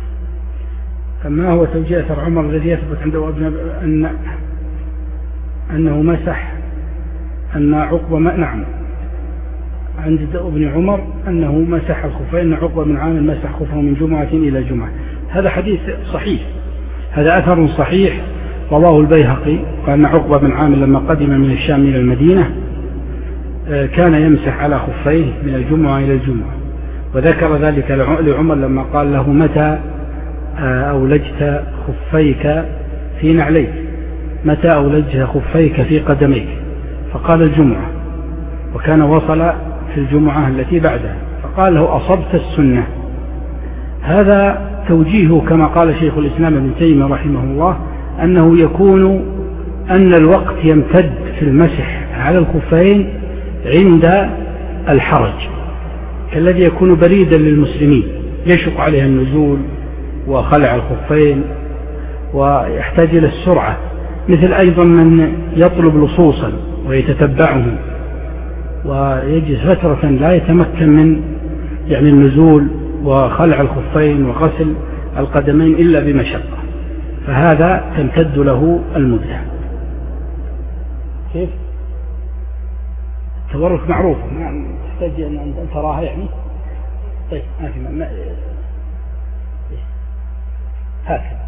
ما هو توجيه أثر عمر الذي يثبت عنده ابن أن أنه مسح أن عقبة ما نعم عند ابن عمر أنه مسح الخفين، عقبة بن عامر مسح خفه من جمعة إلى جمعة. هذا حديث صحيح، هذا أثر صحيح رواه البيهقي، وأن عقبة بن عامر لما قدم من الشام إلى المدينة كان يمسح على خفيه من الجمعة إلى الجمعة، وذكر ذلك لعمر لما قال له: متى أولجت خفيك في نعليك؟ متى أولجت خفيك في قدميك؟ فقال: الجمعة، وكان وصل في الجمعة التي بعدها، فقال له: أصبت السنة. هذا توجيهه كما قال شيخ الإسلام ابن تيمية رحمه الله أنه يكون أن الوقت يمتد في المسح على الخفين عند الحرج، كالذي يكون بريدا للمسلمين يشق عليه النزول وخلع الخفين ويحتاج إلى السرعة، مثل أيضا من يطلب لصوصا ويتتبعه ويجلس فترة لا يتمكن من يعني النزول وخلع الخفين وغسل القدمين إلا بمشقة، فهذا تمتد له المدة. كيف؟ التورك معروف، ما تحتاج أن تراها يعني. طيب ما في ما هكذا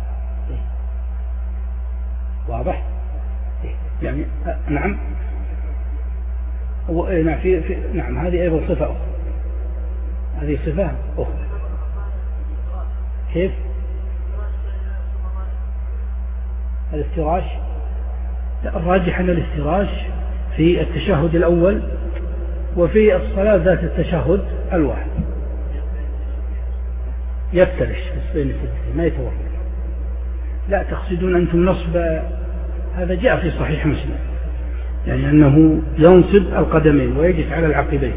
واضح يعني. نعم نعم في, في نعم هذه أيضا صفة أخرى، هذه صفة أخرى. كيف؟ الافتراش، لا، الراجح أن الافتراش في التشهد الأول وفي الصلاة ذات التشهد الواحد يفترش بين الستة ما يتورط. لا تقصدون أنتم نصب؟ هذا جاء في صحيح مسلم، يعني أنه ينصب القدمين ويجلس على العقبين،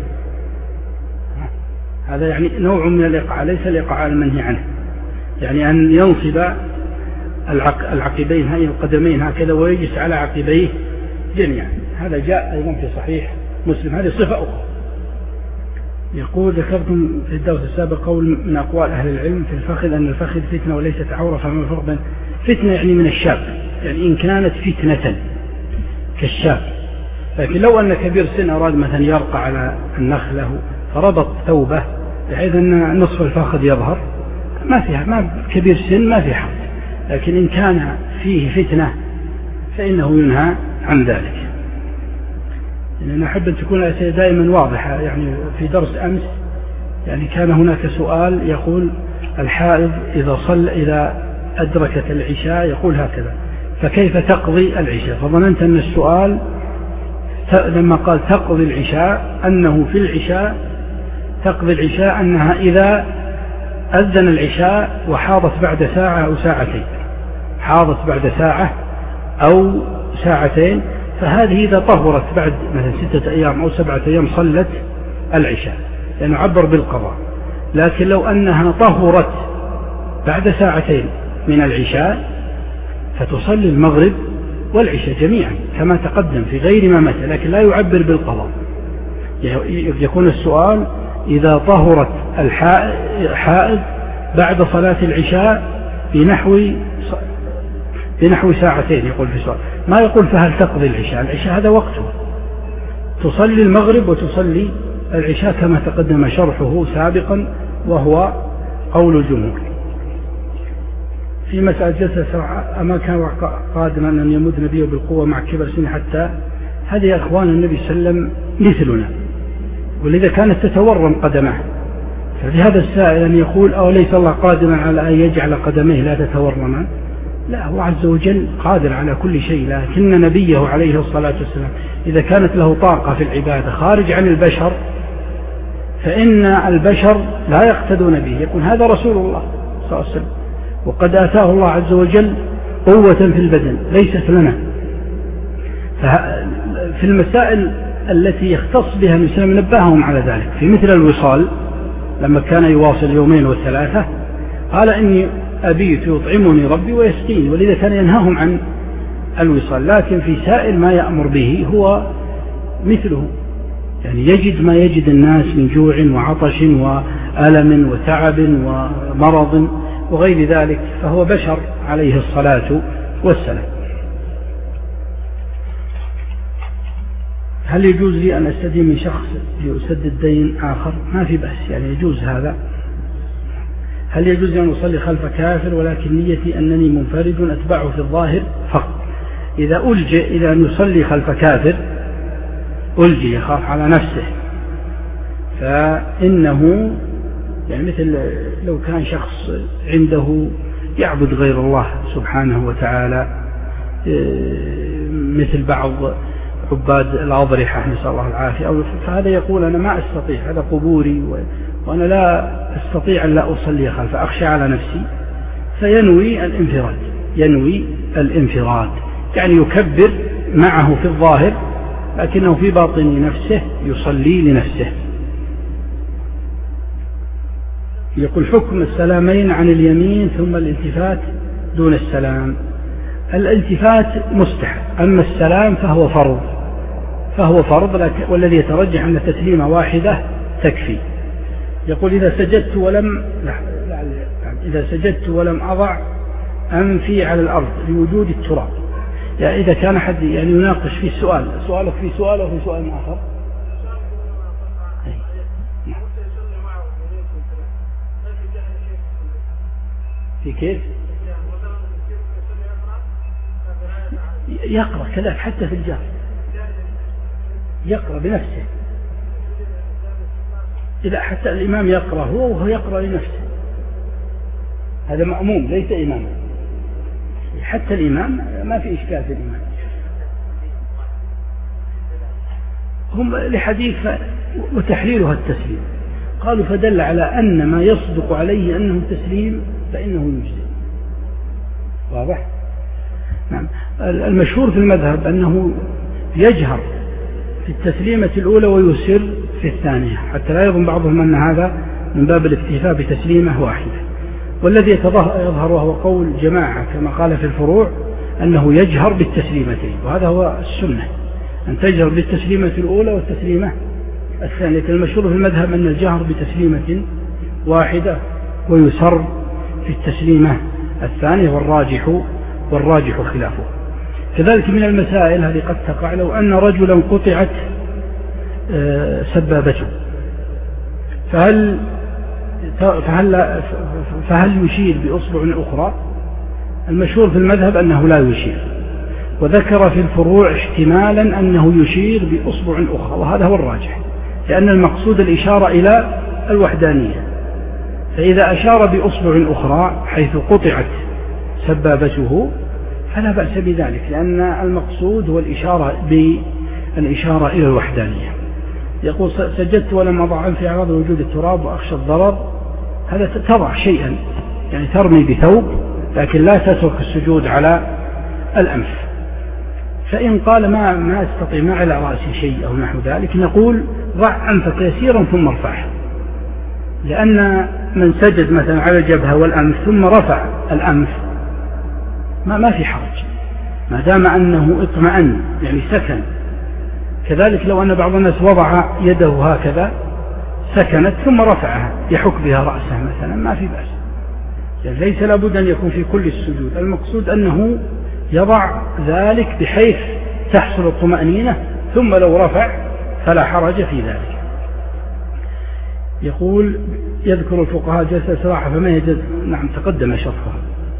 هذا يعني نوع من الإيقاع، ليس الإيقاع المنهي عنه، يعني أن ينصب العقبين هاي القدمين هكذا ويجلس على عقبيه جميعا، هذا جاء أيضا في صحيح مسلم، هذه صفة أخرى. يقول: ذكرتم في الدرس السابق قول من أقوال أهل العلم في الفخذ أن الفخذ فتنة وليست عورة، فما الفرق بين فتنة يعني من الشاب، يعني إن كانت فتنة كالشاب، لكن لو أن كبير سن أراد مثلا يرقى على النخلة فربط ثوبه بحيث أن نصف الفخذ يظهر ما فيها، ما كبير سن ما في حق، لكن إن كان فيه فتنة فإنه ينهى عن ذلك. يعني أنا أحب أن تكون الأسئلة دائما واضحة. يعني في درس أمس يعني كان هناك سؤال يقول: الحائض إذا صل إذا أدركت العشاء يقول هكذا، فكيف تقضي العشاء؟ فظننت أن السؤال لما قال تقضي العشاء أنه في العشاء تقضي العشاء أنها إذا أذن العشاء وحاضت بعد ساعة أو ساعتين، حاضت بعد ساعة أو ساعتين، فهذه إذا طهرت بعد مثلا ستة أيام أو سبعة أيام صلت العشاء. لأنه عبر بالقضاء. لكن لو أنها طهرت بعد ساعتين من العشاء فتصلي المغرب والعشاء جميعا كما تقدم في غير ما متى، لكن لا يعبر بالقضاء. يكون السؤال إذا طهرت الحائض بعد صلاة العشاء بنحو بنحو ساعتين، يقول في السؤال، ما يقول فهل تقضي العشاء؟ العشاء هذا وقته، تصلي المغرب وتصلي العشاء كما تقدم شرحه سابقا، وهو قول الجمهور. في مسألة جلسة أما كان قادما أن يمد نبيه بالقوة مع كبر سنه حتى، هذه يا أخوان النبي صلى الله عليه وسلم مثلنا، ولذا كانت تتورم قدمه. ففي هذا السائل أن يقول أو ليس الله قادما على أن يجعل قدميه لا تتورما؟ لا، هو عز وجل قادر على كل شيء، لكن نبيه عليه الصلاة والسلام إذا كانت له طاقة في العبادة خارج عن البشر فإن البشر لا يقتدون به، يكون هذا رسول الله صلى الله عليه وسلم وقد آتاه الله عز وجل قوة في البدن ليست لنا. في المسائل التي يختص بها النبي صلى الله عليه وسلم نبههم على ذلك، في مثل الوصال لما كان يواصل يومين وثلاثة قال إني أبيت يطعمني ربي ويسقيني، ولذا كان ينهاهم عن الوصال. لكن في سائل ما يأمر به هو مثله، يعني يجد ما يجد الناس من جوع وعطش وألم وتعب ومرض وغير ذلك، فهو بشر عليه الصلاة والسلام. هل يجوز لي أن أستدين من شخص لأسدد دين آخر؟ ما في بأس، يعني يجوز هذا. هل يجوز لي أن أصلي خلف كافر ولكن نيتي أنني منفرد أتبعه في الظاهر فقط؟ إذا ألجئ إلى أن يصلي خلف كافر ألجئ يخاف على نفسه، فإنه يعني مثل لو كان شخص عنده يعبد غير الله سبحانه وتعالى، مثل بعض عباد الأضرحة نسأل الله العافية، فهذا يقول أنا ما أستطيع، هذا قبوري وأنا لا أستطيع أن لا أصلي خلفه، أخشى على نفسي، فينوي الانفراد، ينوي الانفراد يعني يكبر معه في الظاهر لكنه في باطن نفسه يصلي لنفسه. يقول حكم السلامين عن اليمين ثم الالتفات دون السلام. الالتفات مستحب، أما السلام فهو فرض فهو فرض والذي يترجح أن تسليمة واحدة تكفي. يقول إذا سجدت ولم إذا سجدت ولم أضع أنفي على الأرض لوجود التراب، يعني إذا كان حد يعني يناقش في السؤال، سؤالك في سؤال وفي سؤال آخر. في كيف يقرأ كذلك حتى في الجهر يقرأ بنفسه، إذا حتى الإمام يقرأ هو وهو يقرأ لنفسه، هذا مأموم ليس إماما، حتى الإمام ما في إشكال في الإمام. هم لحديث وتحليلها التسليم قالوا فدل على أن ما يصدق عليه أنه تسليم فإنه يجزي. واضح؟ نعم. المشهور في المذهب أنه يجهر في التسليمة الأولى ويسر في الثانية، حتى لا يظن بعضهم أن هذا من باب الاكتفاء بتسليمة واحدة، والذي يظهر وهو قول جماعة كما قال في الفروع أنه يجهر بالتسليمتين، وهذا هو السنة أن تجهر بالتسليمة الأولى والتسليمة الثانية. المشهور في المذهب أن الجهر بتسليمة واحدة ويسر في التسليمة الثانية، والراجح والراجح خلافه. كذلك من المسائل هذه قد تقع لو أن رجلا قطعت سبابته، فهل فهل فهل يشير بأصبع أخرى؟ المشهور في المذهب أنه لا يشير، وذكر في الفروع احتمالا أنه يشير بأصبع أخرى، وهذا هو الراجح، لأن المقصود الإشارة إلى الوحدانية، فإذا أشار بأصبع أخرى حيث قطعت سبابته فلا بأس بذلك، لأن المقصود هو الإشارة بالإشارة إلى الوحدانية. يقول سجدت ولم أضع أنفي على وجود التراب وأخشى الضرر، هذا تضع شيئا يعني ترمي بثوب لكن لا تترك السجود على الأنف. فإن قال ما ما استطيع ما على رأسي شيء أو نحو ذلك، نقول ضع أنفك يسيرا ثم ارفعه، لأن من سجد مثلا على الجبهة والأنف ثم رفع الأنف ما ما في حرج ما دام أنه اطمأن يعني سكن. كذلك لو أن بعض الناس وضع يده هكذا سكنت ثم رفعها يحك بها رأسه مثلا ما في بأس، يعني ليس لابد أن يكون في كل السجود، المقصود أنه يضع ذلك بحيث تحصل الطمأنينة ثم لو رفع فلا حرج في ذلك. يقول يذكر الفقهاء جلسة الاستراحة فما يجوز. نعم تقدم شرحها.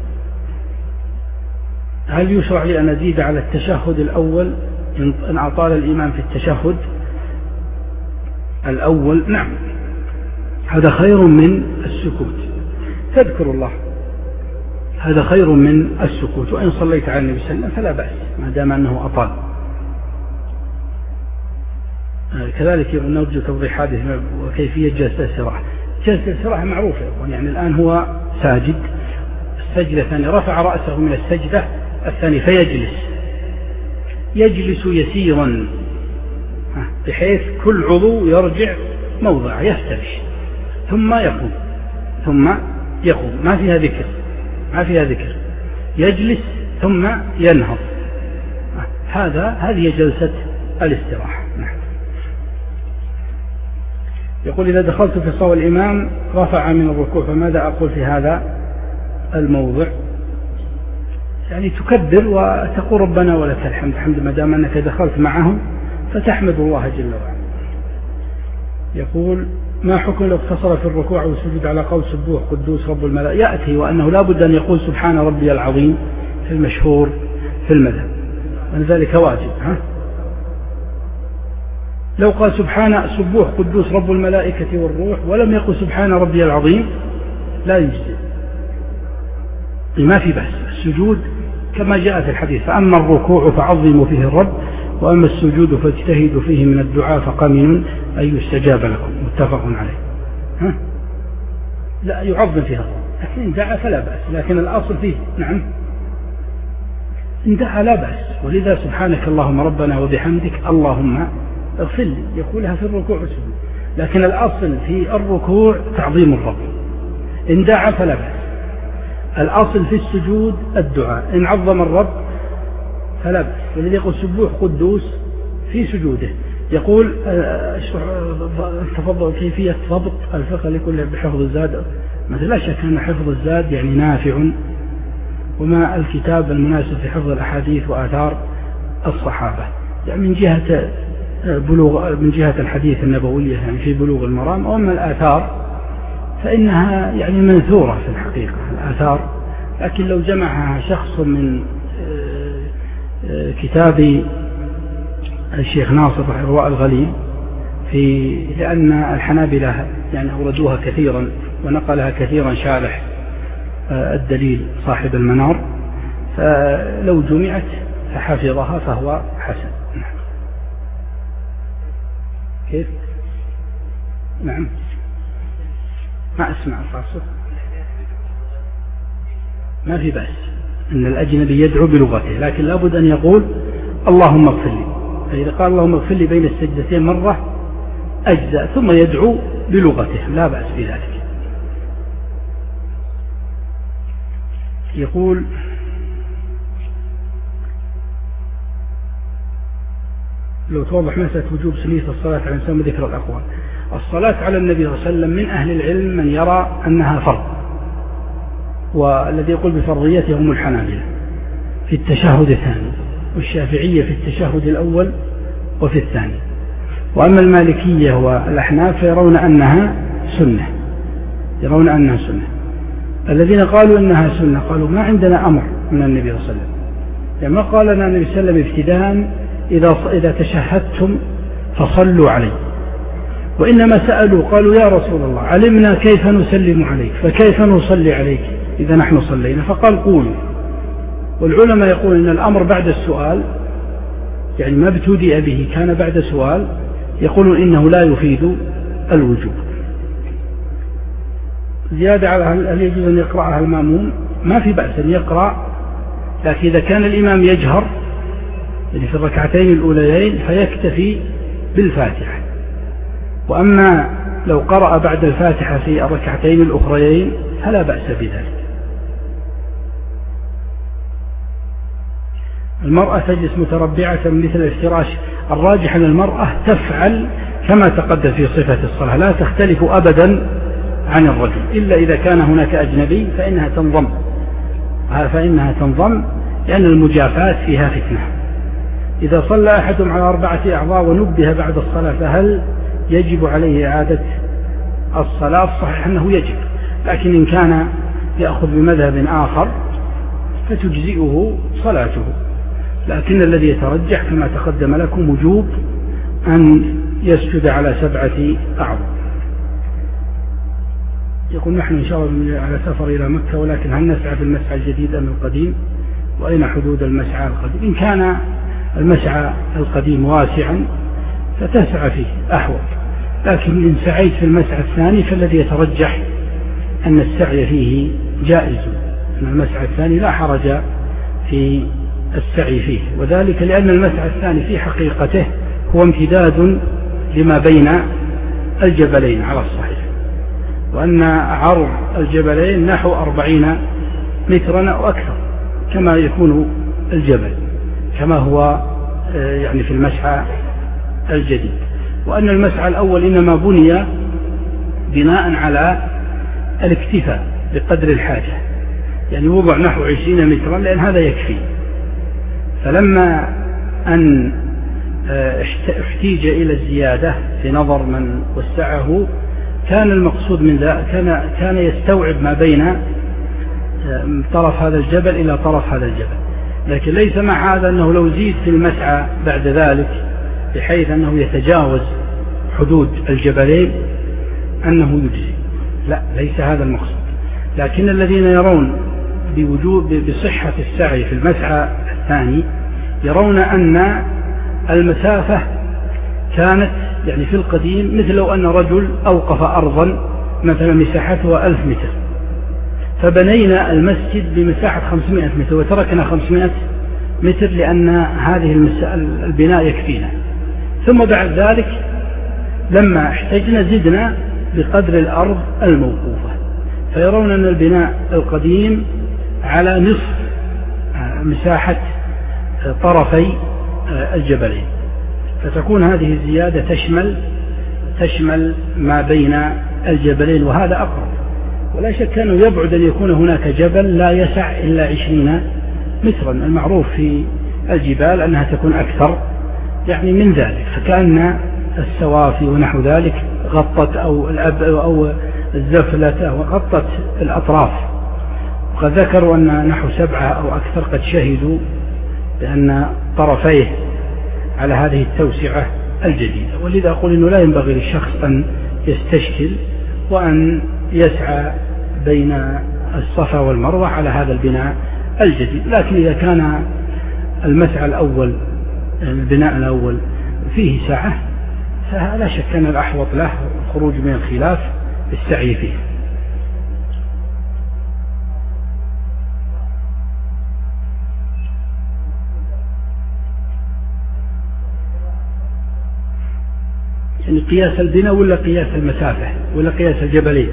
هل يشرع لي أن أزيد على التشهد الأول إن أطال الإمام في التشهد الأول؟ نعم هذا خير من السكوت، تذكر الله هذا خير من السكوت، وإن صليت على النبي صلى الله عليه وسلم فلا بأس ما دام أنه أطال. كذلك نرجو توضيح حادث وكيفية جلسة الاستراحة. جلسة الاستراحة معروفة يعني الآن هو ساجد السجدة الثانية رفع رأسه من السجدة الثانية فيجلس يجلس يسيرا بحيث كل عضو يرجع موضعه يفترش ثم يقوم ثم يقوم ما فيها ذكر ما فيها ذكر يجلس ثم ينهض. هذا هذه جلسة الاستراحة. نعم. يقول إذا دخلت في صف الإمام رفع من الركوع فماذا أقول في هذا الموضع؟ يعني تكبر وتقول ربنا ولك الحمد الحمد ما دام أنك دخلت معهم فتحمد الله جل وعلا. يقول ما حكم لو اقتصر في الركوع والسجود على قول سبوح قدوس رب الملائكة؟ يأتي وأنه لا بد أن يقول سبحان ربي العظيم في المشهور في المذهب ولذلك واجب. ها؟ لو قال سبحان سبوح قدوس رب الملائكة والروح ولم يقل سبحان ربي العظيم لا يجزي ما في بأس. السجود كما جاء في الحديث فأما الركوع فعظموا فيه الرب وأما السجود فاجتهدوا فيه من الدعاء فقمن أن يستجاب لكم متفق عليه. ها؟ لا يعظم فيها الرب لكن إن دعا فلا بأس لكن الأصل فيه نعم إن دعا لا بأس. ولذا سبحانك اللهم ربنا وبحمدك اللهم اغفر لي يقولها في الركوع والسجود لكن الأصل في الركوع تعظيم الرب إن دعا فلا بأس. الأصل في السجود الدعاء إن عظم الرب فلا بأس. والذي يقول سبوح قدوس في سجوده يقول تفضل كيفية ضبط الفقه لكل بحفظ الزاد. مثلا لا شك أن حفظ الزاد يعني نافع وما الكتاب المناسب في حفظ الأحاديث وآثار الصحابة يعني من جهة بلوغ من جهة الحديث النبوية يعني في بلوغ المرام. وأما الآثار فإنها يعني منثورة في الحقيقة الآثار لكن لو جمعها شخص من كتاب الشيخ ناصر الرواء الغليل في لأن الحنابلة يعني أوردوها كثيرا ونقلها كثيرا شارح الدليل صاحب المنار فلو جمعت فحفظها فهو حسن. كيف؟ نعم ما أسمع الفاصل ما في بأس أن الأجنبي يدعو بلغته لكن لابد أن يقول اللهم اغفر لي. فإذا قال اللهم اغفر لي بين السجدتين مرة أجزاء ثم يدعو بلغته لا بأس بذلك. يقول لو توضح مسألة وجوب سنية الصلاة على الإنسان بذكر الأقوال. الصلاة على النبي صلى الله عليه وسلم من أهل العلم من يرى أنها فرض والذي يقول بفرضيته هم الحنابلة في التشهد الثاني والشافعية في التشهد الأول وفي الثاني. وأما المالكية والأحناف فيرون أنها سنة يرون أنها سنة. الذين قالوا أنها سنة قالوا ما عندنا أمر من النبي صلى الله عليه وسلم يعني ما قال لنا النبي صلى الله عليه وسلم ابتداء إذا إذا تشهدتم فصلوا علي وإنما سألوا قالوا يا رسول الله علمنا كيف نسلم عليك فكيف نصلي عليك إذا نحن صلينا فقال قولوا. والعلماء يقول إن الأمر بعد السؤال يعني ما ابتدأ به كان بعد سؤال يقولون إنه لا يفيد الوجوب. زيادة على هل يجوز أن يقرأها المأموم ما في بأس أن يقرأ لكن إذا كان الإمام يجهر يعني في الركعتين الأوليين فيكتفي بالفاتحة. وأما لو قرأ بعد الفاتحة في الركعتين الأخريين فلا بأس بذلك. المرأة تجلس متربعة مثل الافتراش، الراجح أن المرأة تفعل كما تقدم في صفة الصلاة، لا تختلف أبدا عن الرجل، إلا إذا كان هناك أجنبي فإنها تنضم فإنها تنضم لأن المجافاة فيها فتنة. إذا صلى أحدهم على أربعة أعضاء ونبه بعد الصلاة فهل يجب عليه إعادة الصلاة؟ صحيح أنه يجب، لكن إن كان يأخذ بمذهب آخر فتجزئه صلاته، لكن الذي يترجح كما تقدم لكم وجوب أن يسجد على سبعة أعضاء. يقول نحن إن شاء الله على سفر إلى مكة، ولكن هل نسعى في المسعى الجديد أم القديم؟ وأين حدود المسعى القديم؟ إن كان المسعى القديم واسعا فتسعى فيه أحوط، لكن إن سعيت في المسعى الثاني فالذي يترجح أن السعي فيه جائز، أن المسعى الثاني لا حرج في السعي فيه، وذلك لأن المسعى الثاني في حقيقته هو امتداد لما بين الجبلين على الصحيح، وأن عرض الجبلين نحو أربعين مترا أو أكثر كما يكون الجبل، كما هو يعني في المسعى الجديد، وأن المسعى الأول إنما بني بناء على الاكتفاء بقدر الحاجة، يعني وضع نحو عشرين مترا لأن هذا يكفي. فلما أن احتيج إلى الزيادة في نظر من وسعه كان المقصود من ذلك كان كان يستوعب ما بين طرف هذا الجبل إلى طرف هذا الجبل، لكن ليس مع هذا أنه لو زيد في المسعى بعد ذلك بحيث أنه يتجاوز حدود الجبلين أنه يجزي، لا، ليس هذا المقصود. لكن الذين يرون بوجوب بصحة السعي في المسعى الثاني يرون أن المسافة كانت يعني في القديم مثل لو أن رجل أوقف أرضا مثلا مساحتها ألف متر، فبنينا المسجد بمساحة خمسمائة متر وتركنا خمسمائة متر لأن هذه البناء يكفينا، ثم بعد ذلك لما احتجنا زدنا بقدر الأرض الموقوفة، فيرون أن البناء القديم على نصف مساحة طرفي الجبلين، فتكون هذه الزيادة تشمل تشمل ما بين الجبلين، وهذا أقرب. ولا شك أنه يبعد أن يكون هناك جبل لا يسع إلا عشرين مترا، المعروف في الجبال أنها تكون أكثر يعني من ذلك، فكأن السوافي ونحو ذلك غطت أو الأب أو الزفلة وغطت الأطراف، وقد ذكروا أن نحو سبعة أو أكثر قد شهدوا بأن طرفيه على هذه التوسعة الجديدة. ولذا أقول أنه لا ينبغي للشخص أن يستشكل وأن يسعى بين الصفا والمروة على هذا البناء الجديد، لكن إذا كان المسعى الأول البناء الأول فيه سعة فلا شك أن الأحوط له الخروج من الخلاف بالسعي فيه. يعني قياس البناء ولا قياس المسافة ولا قياس الجبلين؟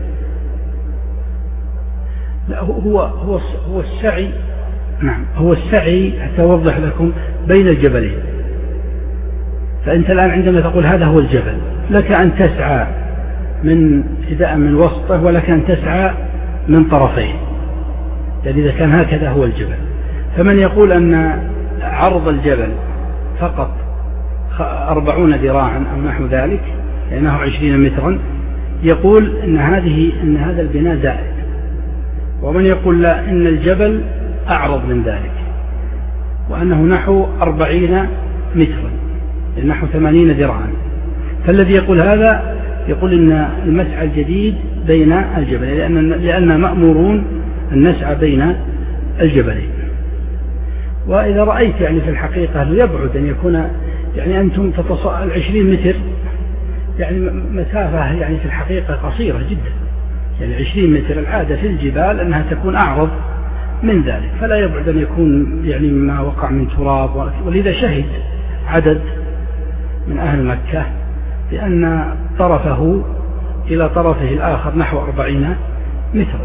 لا، هو هو هو السعي. نعم، هو السعي حتى أوضح لكم بين الجبلين. فأنت الآن عندما تقول هذا هو الجبل لك أن تسعى من ابتداء من وسطه ولك أن تسعى من طرفيه، يعني إذا كان هكذا هو الجبل. فمن يقول أن عرض الجبل فقط أربعون ذراعا أو نحو ذلك لأنه عشرين مترا يقول إن هذه إن هذا البناء زائد، ومن يقول لا، إن الجبل أعرض من ذلك وأنه نحو أربعين مترا نحو ثمانين ذراعا. فالذي يقول هذا يقول إن المسعى الجديد بين الجبلين، لأن لأننا مأمورون أن نسعى بين الجبلين. وإذا رأيت يعني في الحقيقة يبعد أن يكون يعني أنتم تتصل العشرين متر يعني مسافة يعني في الحقيقة قصيرة جدا، يعني عشرين متر العادة في الجبال أنها تكون أعرض من ذلك، فلا يبعد أن يكون يعني ما وقع من تراب. ولذا شهد عدد من أهل مكة بأن طرفه إلى طرفه الآخر نحو أربعين مترا.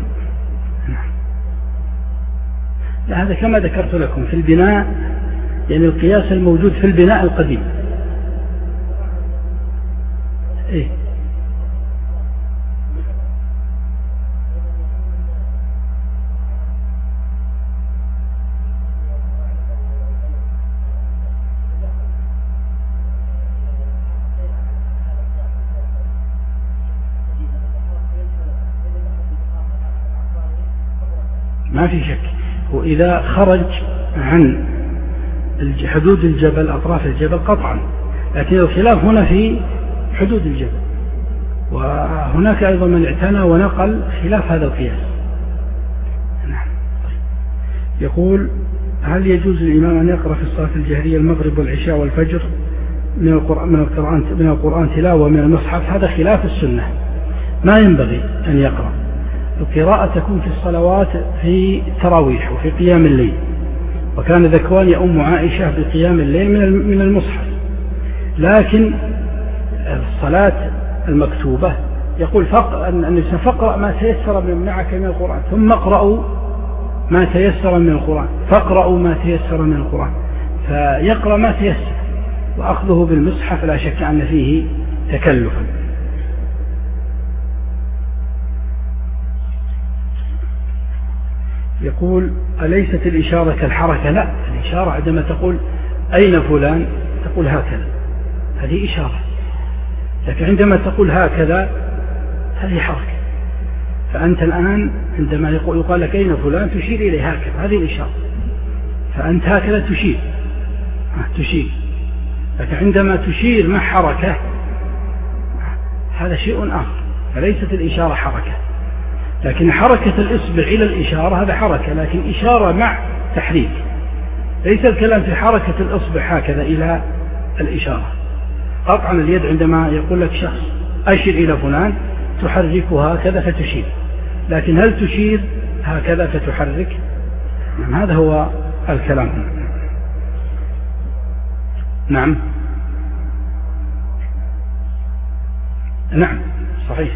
هذا كما ذكرت لكم في البناء، يعني القياس الموجود في البناء القديم. إيه؟ ما في شك، وإذا خرج عن حدود الجبل أطراف الجبل قطعا، لكن الخلاف هنا في حدود الجبل. وهناك أيضا من اعتنى ونقل خلاف هذا القياس. نعم. يقول: هل يجوز للإمام أن يقرأ في الصلاة الجهرية المغرب والعشاء والفجر من القرآن من القرآن من القرآن تلاوة من المصحف؟ هذا خلاف السنة، ما ينبغي أن يقرأ. القراءة تكون في الصلوات في التراويح وفي قيام الليل، وكان ذكوان يؤم عائشة بقيام الليل من المصحف. لكن الصلاة المكتوبة يقول أن فقرأ ما تيسر من معك من القرآن، ثم اقرأوا ما تيسر من القرآن، فاقرأوا ما تيسر من القرآن، فيقرأ ما تيسر، وأخذه بالمصحف لا شك أن فيه تكلفا. يقول: أليست الإشارة كالحركة؟ لا، الإشارة عندما تقول أين فلان تقول هكذا، هذه إشارة، لكن عندما تقول هكذا هذه حركة. فأنت الآن عندما يقال لك أين فلان تشير إليه هكذا، هذه الإشارة، فأنت هكذا تشير تشير لكن عندما تشير مع حركة هذا شيء آخر، فليست الإشارة حركة. لكن حركة الإصبع إلى الإشارة هذا حركة، لكن إشارة مع تحريك، ليس الكلام في حركة الإصبع هكذا إلى الإشارة. قطعا اليد عندما يقول لك شخص أشر إلى فلان تحركها هكذا فتشير، لكن هل تشير هكذا فتحرك؟ نعم، هذا هو الكلام. نعم نعم صحيح.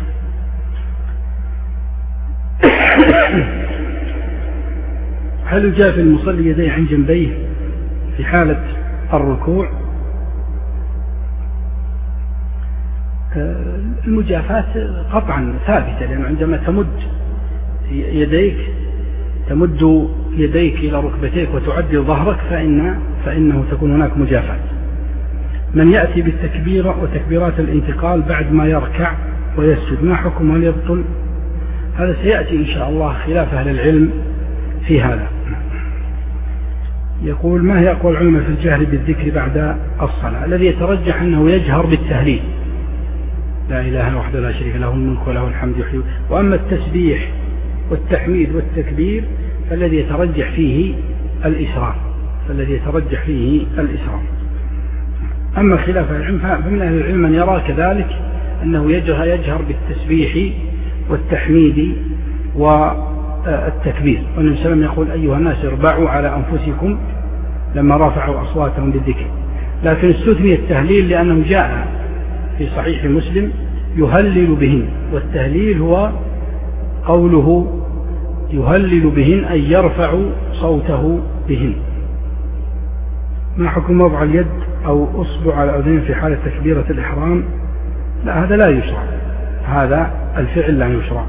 هل يجافي المصلي يديه عن جنبيه في حالة الركوع؟ المجافاة قطعا ثابتة، لأنه عندما تمد يديك تمد يديك إلى ركبتيك وتعدل ظهرك فإن فإنه تكون هناك مجافاة. من يأتي بالتكبيرة وتكبيرات الانتقال بعد ما يركع ويسجد ما حكم؟ هل يبطل؟ هذا سيأتي إن شاء الله خلاف أهل العلم في هذا. يقول: ما هي أقوال العلماء في الجهر بالذكر بعد الصلاة؟ الذي يترجح أنه يجهر بالتهليل، لا إله إلا وحده لا شريك له الملك وله الحمد يحيي. وأما التسبيح والتحميد والتكبير فالذي يترجح فيه الإسرار فالذي يترجح فيه الإسرار. أما خلاف العلم فمن أهل العلم من يرى كذلك أنه يجهر, يجهر بالتسبيح والتحميد والتكبير. والنبي صلى الله عليه وسلم يقول: أيها الناس اربعوا على أنفسكم لما رفعوا أصواتهم بالذكر. لكن استثني التهليل لأنه جاء في صحيح مسلم يهلل بهن، والتهليل هو قوله يهلل بهن أن يرفع صوته بهن. ما حكم وضع اليد أو أصبع على الأذين في حالة تكبيرة الإحرام؟ لا، هذا لا يشرع، هذا الفعل لا يشرع.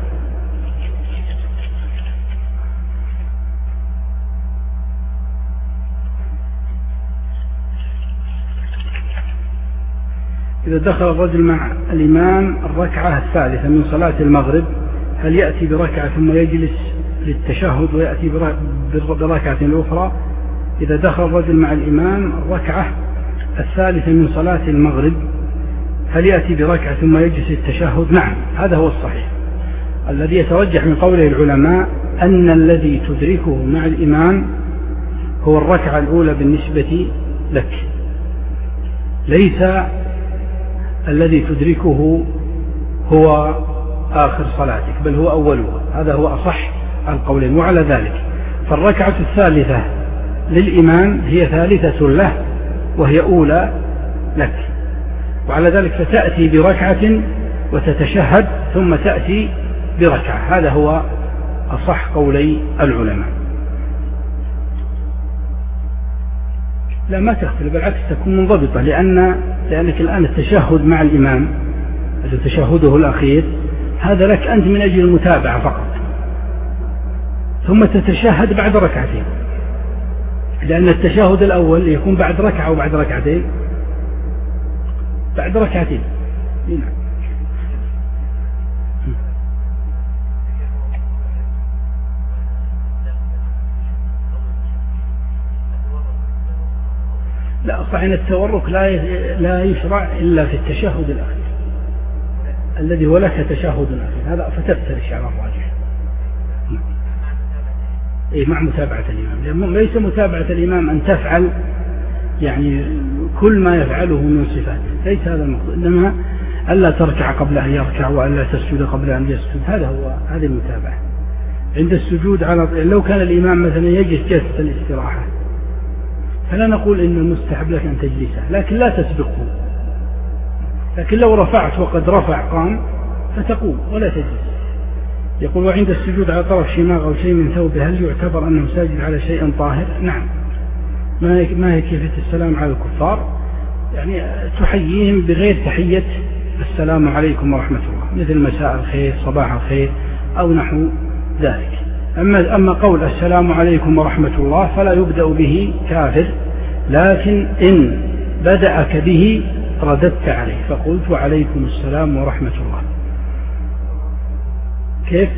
إذا دخل الرجل مع الإمام الركعة الثالثة من صلاة المغرب هل يأتي بركعة ثم يجلس للتشهد ويأتي بركعة أخرى؟ إذا دخل الرجل مع الإمام الركعة الثالثة من صلاة المغرب هل يأتي بركعة ثم يجلس للتشهد؟ نعم، هذا هو الصحيح. الذي يترجح من قوله العلماء أن الذي تدركه مع الإمام هو الركعة الأولى بالنسبة لك، ليس الذي تدركه هو آخر صلاتك، بل هو أولها. هذا هو أصح القولين. وعلى ذلك فالركعة الثالثة للإمام هي ثالثة له وهي أولى لك. وعلى ذلك فتأتي بركعة وتتشهد ثم تأتي بركعة. هذا هو أصح قولي العلماء. لا ما تختلف، بالعكس تكون منضبطة، لأن لأنك الآن التشهد مع الإمام تشهده الأخير هذا لك أنت من أجل المتابعة فقط، ثم تتشهد بعد ركعتين، لأن التشهد الأول يكون بعد ركعة وبعد ركعتين بعد ركعتين. لا صحيح التورك لا لا يشرع إلا في التشهد الأخير الذي هو لك تشهد أخير، هذا فتفترش على الراجح. إيه مع متابعة الإمام، ليس متابعة الإمام أن تفعل يعني كل ما يفعله من صفات، ليس هذا المقصود، إنما ألا تركع قبل أن يركع وألا تسجد قبل أن يسجد، هذا هو هذه المتابعة. عند السجود على لو كان الإمام مثلا يجلس جلسة الاستراحة فلا نقول إن المستحب لك أن تجلسه، لكن لا تسبقه. لكن لو رفعت وقد رفع قام فتقوم ولا تجلس. يقول وعند السجود على طرف شماغ أو شيء من ثوبه هل يعتبر أنه ساجد على شيء طاهر؟ نعم. ما هي ما هي كيفية السلام على الكفار؟ يعني تحييهم بغير تحية السلام عليكم ورحمة الله، مثل مساء الخير صباح الخير أو نحو ذلك. أما أما قول السلام عليكم ورحمة الله فلا يبدأ به كافر، لكن إن بدأك به رددت عليه فقلت وعليكم السلام ورحمة الله. كيف؟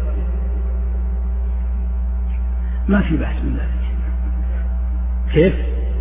ما في بحث من ذلك. كيف؟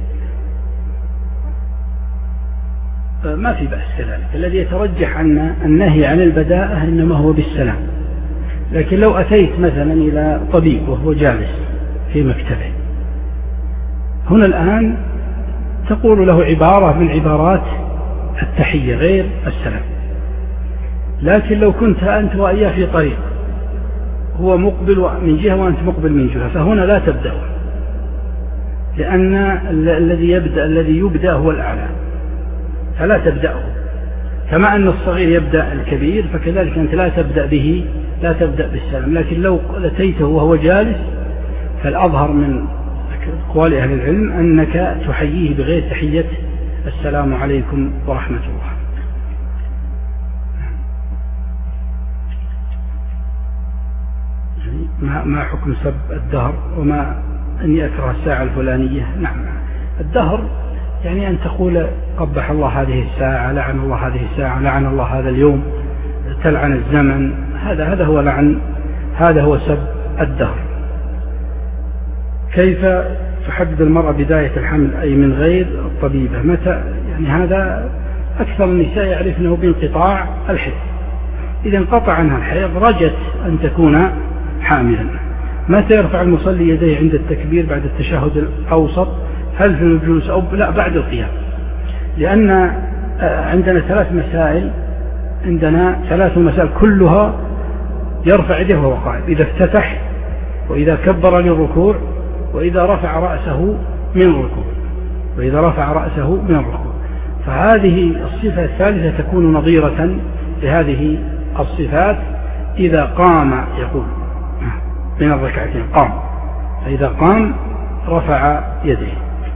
ما في بحث كذلك. الذي يترجح أن النهي عن البداءة إنما هو بالسلام. لكن لو أتيت مثلا إلى طبيب وهو جالس في مكتبه هنا الآن تقول له عبارة من عبارات التحية غير السلام. لكن لو كنت أنت وإياه في طريق هو مقبل من جهة وأنت مقبل من جهة فهنا لا تبدأ، لأن الذي يبدأ الذي يبدأ هو الأعلى فلا تبدأه، كما أن الصغير يبدأ الكبير فكذلك أنت لا تبدأ به لا تبدأ بالسلام. لكن لو أتيته وهو جالس فالأظهر من أقوال أهل العلم أنك تحييه بغير تحية السلام عليكم ورحمة الله. ما ما حكم سب الدهر وما أني أكره الساعة الفلانية؟ نعم الدهر يعني أن تقول قبح الله هذه الساعة، لعن الله هذه الساعة، لعن الله هذا اليوم، تلعن الزمن، هذا هذا هو لعن، هذا هو سب الدهر. كيف تحدد المرأة بداية الحمل أي من غير الطبيبة؟ متى؟ يعني هذا أكثر النساء يعرفنه بانقطاع الحيض، إذا انقطع عنها الحيض رجت أن تكون حاملا. متى يرفع المصلي يديه عند التكبير بعد التشهد الأوسط؟ هل في الجلوس أو لا بعد القيام؟ لأن عندنا ثلاث مسائل، عندنا ثلاث مسائل كلها يرفع يده وهو قائم، إذا افتتح وإذا كبر للركوع وإذا رفع رأسه من الركوع وإذا رفع رأسه من الركوع. فهذه الصفة الثالثة تكون نظيرة لهذه الصفات. إذا قام يقول من الركعتين قام، فإذا قام رفع يديه.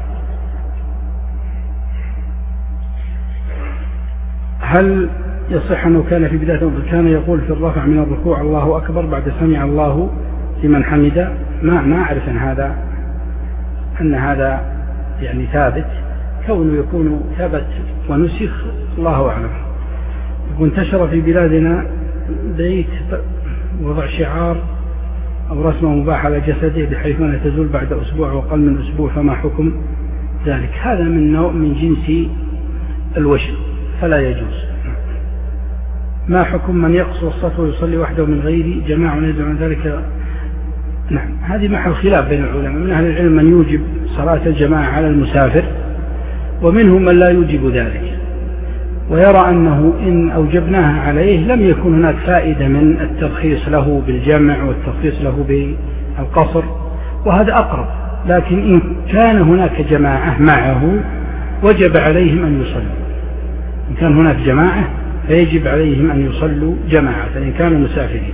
هل يصح أنه كان في بداية كان يقول في الرفع من الركوع الله أكبر بعد سمع الله لمن حمد؟ ما ما أعرف أن هذا أن هذا يعني ثابت، كونه يكون ثبت ونسخ الله أعلم. وانتشر في بلادنا بيت وضع شعار أو رسمة مباحة على جسده بحيث أنها تزول بعد أسبوع وقل من أسبوع، فما حكم ذلك؟ هذا من نوع من جنس الوشم فلا يجوز. ما حكم من يقصر الصف ويصلي وحده من غير جماعة ونزع عن ذلك؟ نعم هذه محل خلاف بين العلماء، من أهل العلم من يوجب صلاة الجماعة على المسافر ومنهم من لا يوجب ذلك، ويرى أنه إن أوجبناها عليه لم يكن هناك فائدة من الترخيص له بالجمع والترخيص له بالقصر، وهذا أقرب. لكن إن كان هناك جماعة معه وجب عليهم أن يصلوا، إن كان هناك جماعة فيجب عليهم أن يصلوا جماعة إن كانوا مسافرين.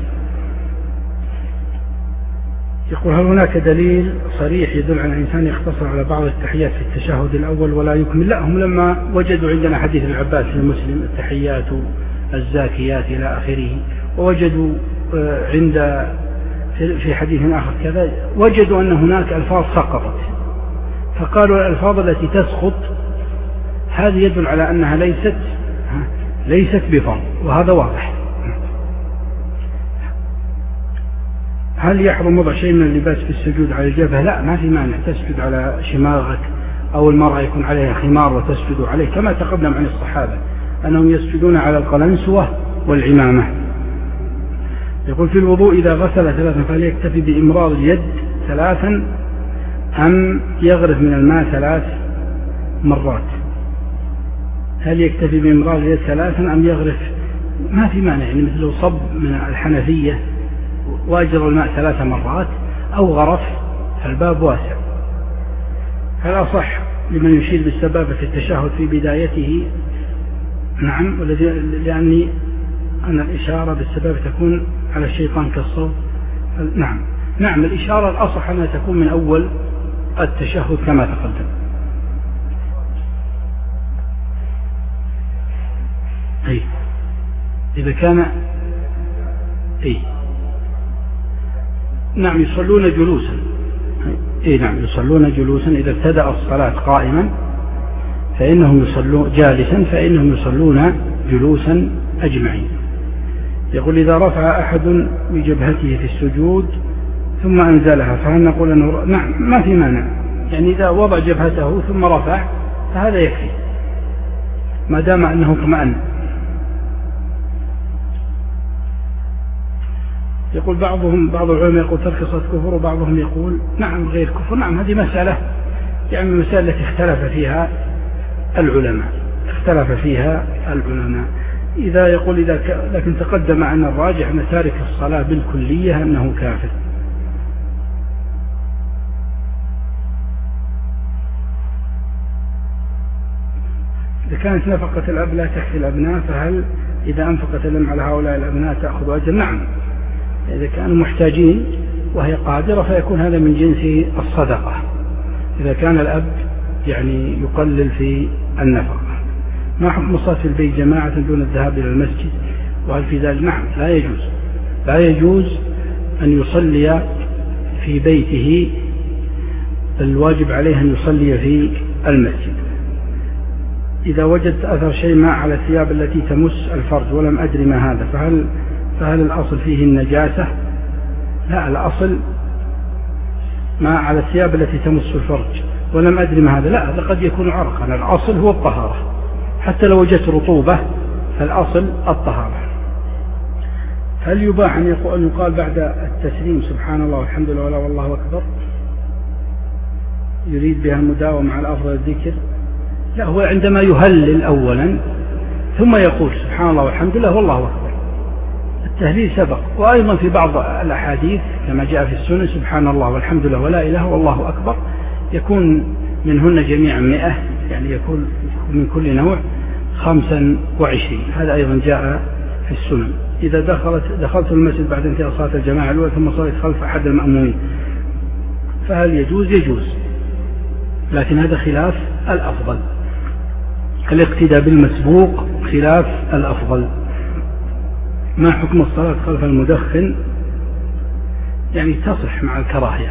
يقول هل هناك دليل صريح يدل على الإنسان يقتصر على بعض التحيات في التشهد الأول ولا يكمل؟ لا، هم لما وجدوا عندنا حديث العباس في مسلم التحيات الزاكيات إلى آخره، ووجدوا عند في حديث آخر كذا وجدوا أن هناك ألفاظ سقطت، فقالوا الألفاظ التي تسقط هذه يدل على أنها ليست ليست بفرض، وهذا واضح. هل يحرم وضع شيء من اللباس في السجود على الجبهة؟ لا، ما في مانع تسجد على شماغك، أو المرأة يكون عليها خمار وتسجد عليه، كما تقدم عن الصحابة أنهم يسجدون على القلنسوة والعمامة. يقول في الوضوء إذا غسل ثلاثا فهل يكتفي بإمرار اليد ثلاثا أم يغرف من الماء ثلاث مرات؟ هل يكتفي بإمرار اليد ثلاثا أم يغرف؟ ما في مانع، يعني مثل لو صب من الحنفية وأجر الماء ثلاث مرات أو غرف، الباب واسع. هل أصح لمن يشير بالسبابة في التشهد في بدايته؟ نعم، لأني أن الإشارة بالسبابة تكون على الشيطان كالصوت. نعم نعم الإشارة الأصح أنها تكون من أول التشهد كما تقدم. أي إذا كان أي نعم يصلون جلوسا. أي نعم يصلون جلوسا، إذا ابتدأ الصلاة قائما فإنهم يصلون جالسا فإنهم يصلون جلوسا أجمعين. يقول إذا رفع أحد بجبهته في السجود ثم أنزلها فهل نقول أنه نعم ما في مانع، يعني إذا وضع جبهته ثم رفع فهذا يكفي ما دام أنه اطمأن. يقول بعضهم بعض العلماء يقول ترك الصلاة كفر، وبعضهم يقول نعم غير كفر. نعم هذه مسألة يعني المسألة التي اختلف فيها العلماء اختلف فيها العلماء إذا يقول إذا ك... لكن تقدم أن الراجح أن تارك الصلاة بالكلية أنه كافر. إذا كانت نفقة الأب لا تكفي الأبناء فهل إذا أنفقت الأم على هؤلاء الأبناء تأخذ أجر؟ نعم، إذا كانوا محتاجين وهي قادرة فيكون هذا من جنس الصدقة، إذا كان الأب يعني يقلل في النفقة. ما حكم الصلاة في البيت جماعة دون الذهاب إلى المسجد، وهل في ذلك؟ نعم لا يجوز لا يجوز أن يصلي في بيته، الواجب عليه أن يصلي في المسجد. إذا وجدت أثر شيء ماء على الثياب التي تمس الفرج ولم أدري ما هذا فهل فهل الأصل فيه النجاسة؟ لا، الأصل ما على الثياب التي تمس الفرج ولم أدري ما هذا، لا، هذا قد يكون عرقا. الأصل هو الطهارة، حتى لو وجدت رطوبة فالأصل الطهارة. هل يباح أن يقال بعد التسليم سبحان الله والحمد لله ولا والله أكبر يريد بها المداومة على أفضل الذكر؟ لا، هو عندما يهلل أولا ثم يقول سبحان الله والحمد لله والله أكبر، التهليل سبق. وأيضا في بعض الأحاديث كما جاء في السنة سبحان الله والحمد لله ولا إله والله أكبر يكون منهن جميعا مئة، يعني يكون من كل نوع خمسا وعشرين، هذا أيضا جاء في السنن. إذا دخلت دخلت المسجد بعد انتهاء صلاة الجماعة الأولى ثم صليت خلف أحد المأمومين فهل يجوز؟ يجوز، لكن هذا خلاف الأفضل، الاقتداء بالمسبوق خلاف الأفضل. ما حكم الصلاة خلف المدخن؟ يعني تصح مع الكراهية.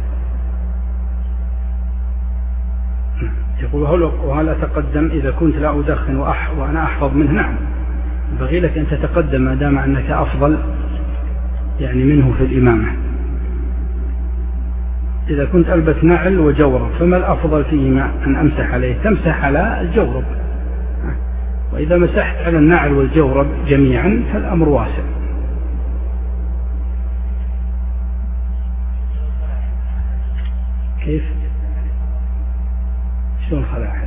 يقول وهل أتقدم إذا كنت لا أدخن وأح وأنا أحفظ منه؟ نعم، ينبغي لك أن تتقدم ما دام أنك أفضل يعني منه في الإمامة. إذا كنت ألبس نعل وجورب فما الأفضل فيهما؟ أن أمسح عليه؟ تمسح على الجورب، وإذا مسحت على النعل والجورب جميعا فالأمر واسع. كيف؟ شلون خلع أحد؟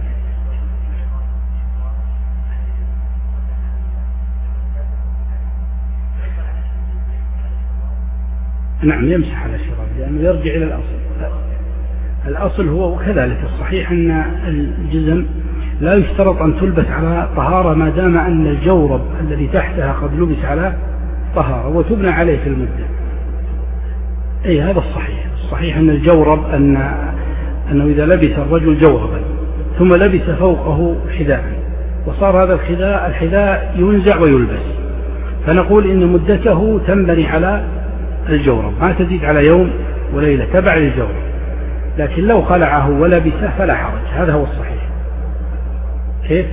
نعم يمسح على الشراب لأنه يرجع إلى الأصل. الأصل هو وكذلك الصحيح أن الجزم لا يشترط أن تلبس على طهارة ما دام أن الجورب الذي تحتها قد لبس على طهارة، وتبنى عليه في المدة. أي هذا الصحيح. الصحيح أن الجورب أن أنه إذا لبس الرجل جوربا ثم لبس فوقه حذاء وصار هذا الحذاء الحذاء ينزع ويلبس، فنقول إن مدته تنبني على الجورب، ما تزيد على يوم وليلة تبع للجورب. لكن لو خلعه ولبسه فلا حرج، هذا هو الصحيح. كيف؟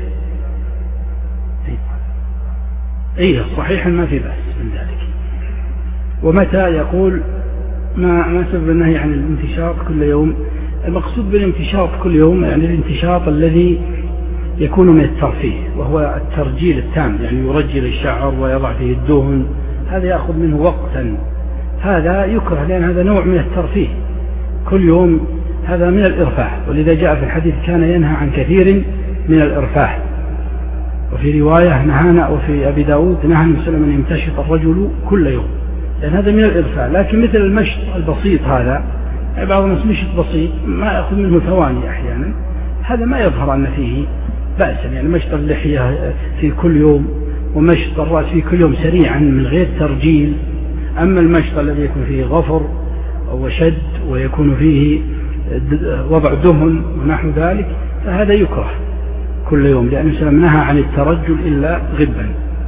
أي الصحيح ما في بأس من ذلك. ومتى يقول ما ما سبب النهي عن الانتشاط كل يوم؟ المقصود بالانتشاط كل يوم يعني الانتشاط الذي يكون من الترفيه، وهو الترجيل التام، يعني يرجل الشعر ويضع فيه الدهن، هذا يأخذ منه وقتا، هذا يكره لأن هذا نوع من الترفيه كل يوم، هذا من الإرفاح. ولذا جاء في الحديث كان ينهى عن كثير من الإرفاح. وفي رواية نهانا، وفي أبي داود نهى النبي صلى الله عليه وسلم أن يمتشط الرجل كل يوم، لأن هذا من الإرفاح. لكن مثل المشط البسيط هذا، يعني بعض الناس مشط بسيط ما يأخذ منه ثواني أحيانا، هذا ما يظهر أن فيه بأسا. يعني مشط اللحية في كل يوم ومشط الرأس في كل يوم سريعا من غير ترجيل. أما المشط الذي يكون فيه غفر وشد ويكون فيه وضع دهن ونحو ذلك فهذا يكره كل يوم، لأن النبي صلى الله عليه وسلم نهى عن الترجل إلا غبا.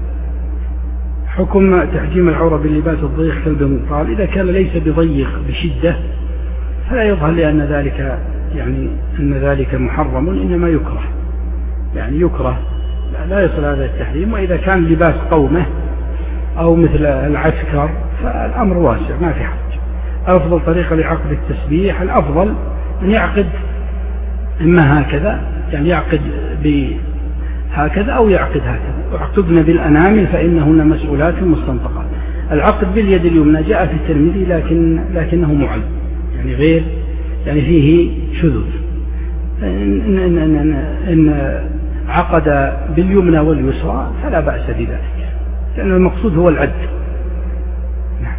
حكم تحجيم العورة باللباس الضيق كالبنطال، إذا كان ليس بضيق بشدة فلا يظهر لأن ذلك يعني أن ذلك محرم، إنما يكره، يعني يكره لا يصل هذا التحريم. وإذا كان لباس قومه أو مثل العسكر فالأمر واسع ما في حرج. أفضل طريقة لعقد التسبيح، الأفضل أن يعقد إما هكذا، يعني يعقد بهكذا أو يعقد هكذا، وعقدنا بالأنامل فإنهن مسؤولات مستنطقات. العقد باليد اليمنى جاء في الترمذي لكن لكنه معل، يعني غير يعني فيه شذوذ. إن, إن, إن, إن, إن عقد باليمنى واليسرى فلا بأس بذلك، لأن المقصود هو العد. نعم.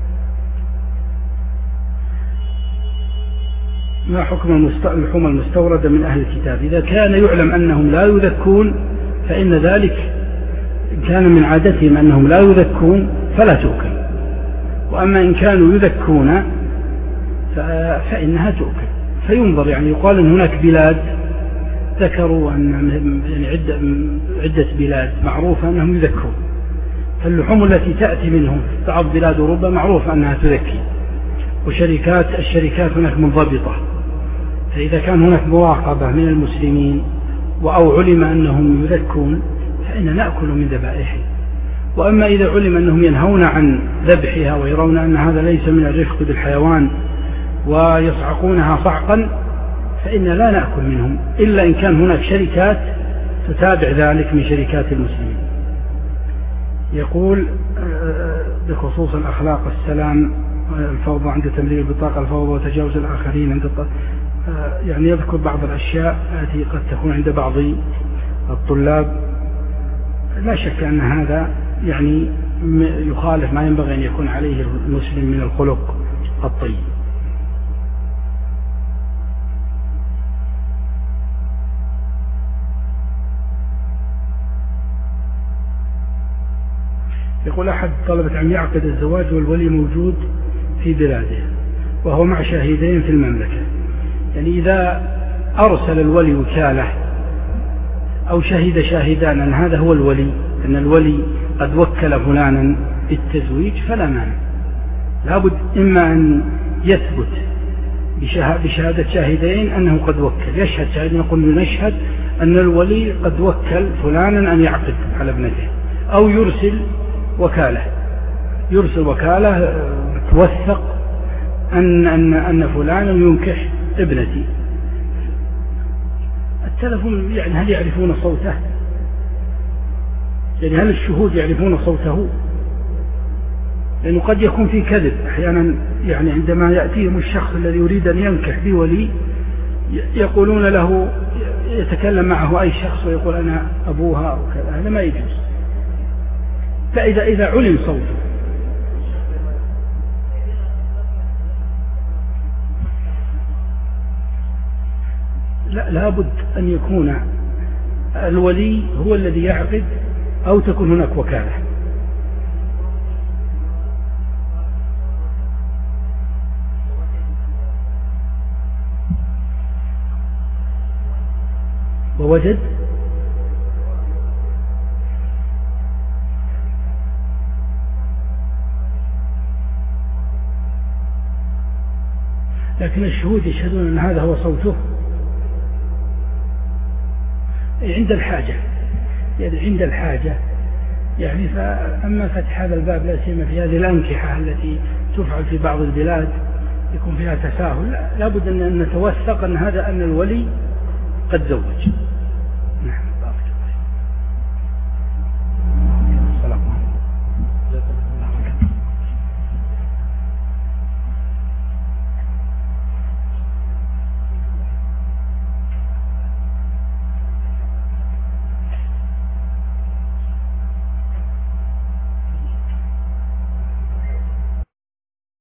ما حكم اللحوم المستوردة من أهل الكتاب؟ إذا كان يعلم أنهم لا يذكون فإن ذلك كان من عادتهم أنهم لا يذكون فلا تؤكل، وأما إن كانوا يذكون فإنها تؤكل. فينظر، يعني يقال أن هناك بلاد ذكروا أن يعني عدة, عدة بلاد معروفة أنهم يذكون، فاللحوم التي تأتي منهم بعض بلاد أوروبا معروف أنها تذكي، وشركات الشركات هناك منضبطة. فإذا كان هناك مراقبة من المسلمين أو علم أنهم يذكون فإن نأكل من ذبائحهم. وأما إذا علم أنهم ينهون عن ذبحها ويرون أن هذا ليس من الرفق بالحيوان ويصعقونها صعقا فإن لا نأكل منهم، إلا إن كان هناك شركات تتابع ذلك من شركات المسلمين. يقول بخصوص الأخلاق السلام، الفوضى عند تمرير البطاقة، الفوضى وتجاوز الآخرين عند الط... يعني يذكر بعض الأشياء التي قد تكون عند بعض الطلاب. لا شك أن هذا يعني يخالف ما ينبغي أن يكون عليه المسلم من الخلق الطيب. يقول أحد طلبة عم يعقد الزواج والولي موجود في بلاده وهو مع شاهدين في المملكة، يعني إذا أرسل الولي وكالة أو شهد شاهدان أن هذا هو الولي، أن الولي قد وكل فلانا بالتزويج فلا مانع. لابد إما أن يثبت بشهادة شاهدين أنه قد وكل، يشهد شاهدين يقول نشهد أن الولي قد وكل فلانا أن يعقد على ابنته، أو يرسل وكالة يرسل وكالة توثق أن, أن, أن فلانا ينكح ابنتي. التلفون يعني هل يعرفون صوته؟ يعني هل الشهود يعرفون صوته؟ لأنه قد يكون في كذب أحيانا، يعني عندما يأتيهم الشخص الذي يريد أن ينكح بولي يقولون له، يتكلم معه أي شخص ويقول أنا أبوها أو كذا، هذا ما يجوز. فإذا إذا علم صوته لا لابد أن يكون الولي هو الذي يعقد أو تكون هناك وكالة. ووجد لكن الشهود يشهدون أن هذا هو صوته عند الحاجة، يعني عند الحاجة يعني. فأما فتح هذا الباب لا سيما في هذه الأنكحة التي تفعل في بعض البلاد يكون فيها تساهل، لا بد أن نتوثق أن هذا أن الولي قد زوج.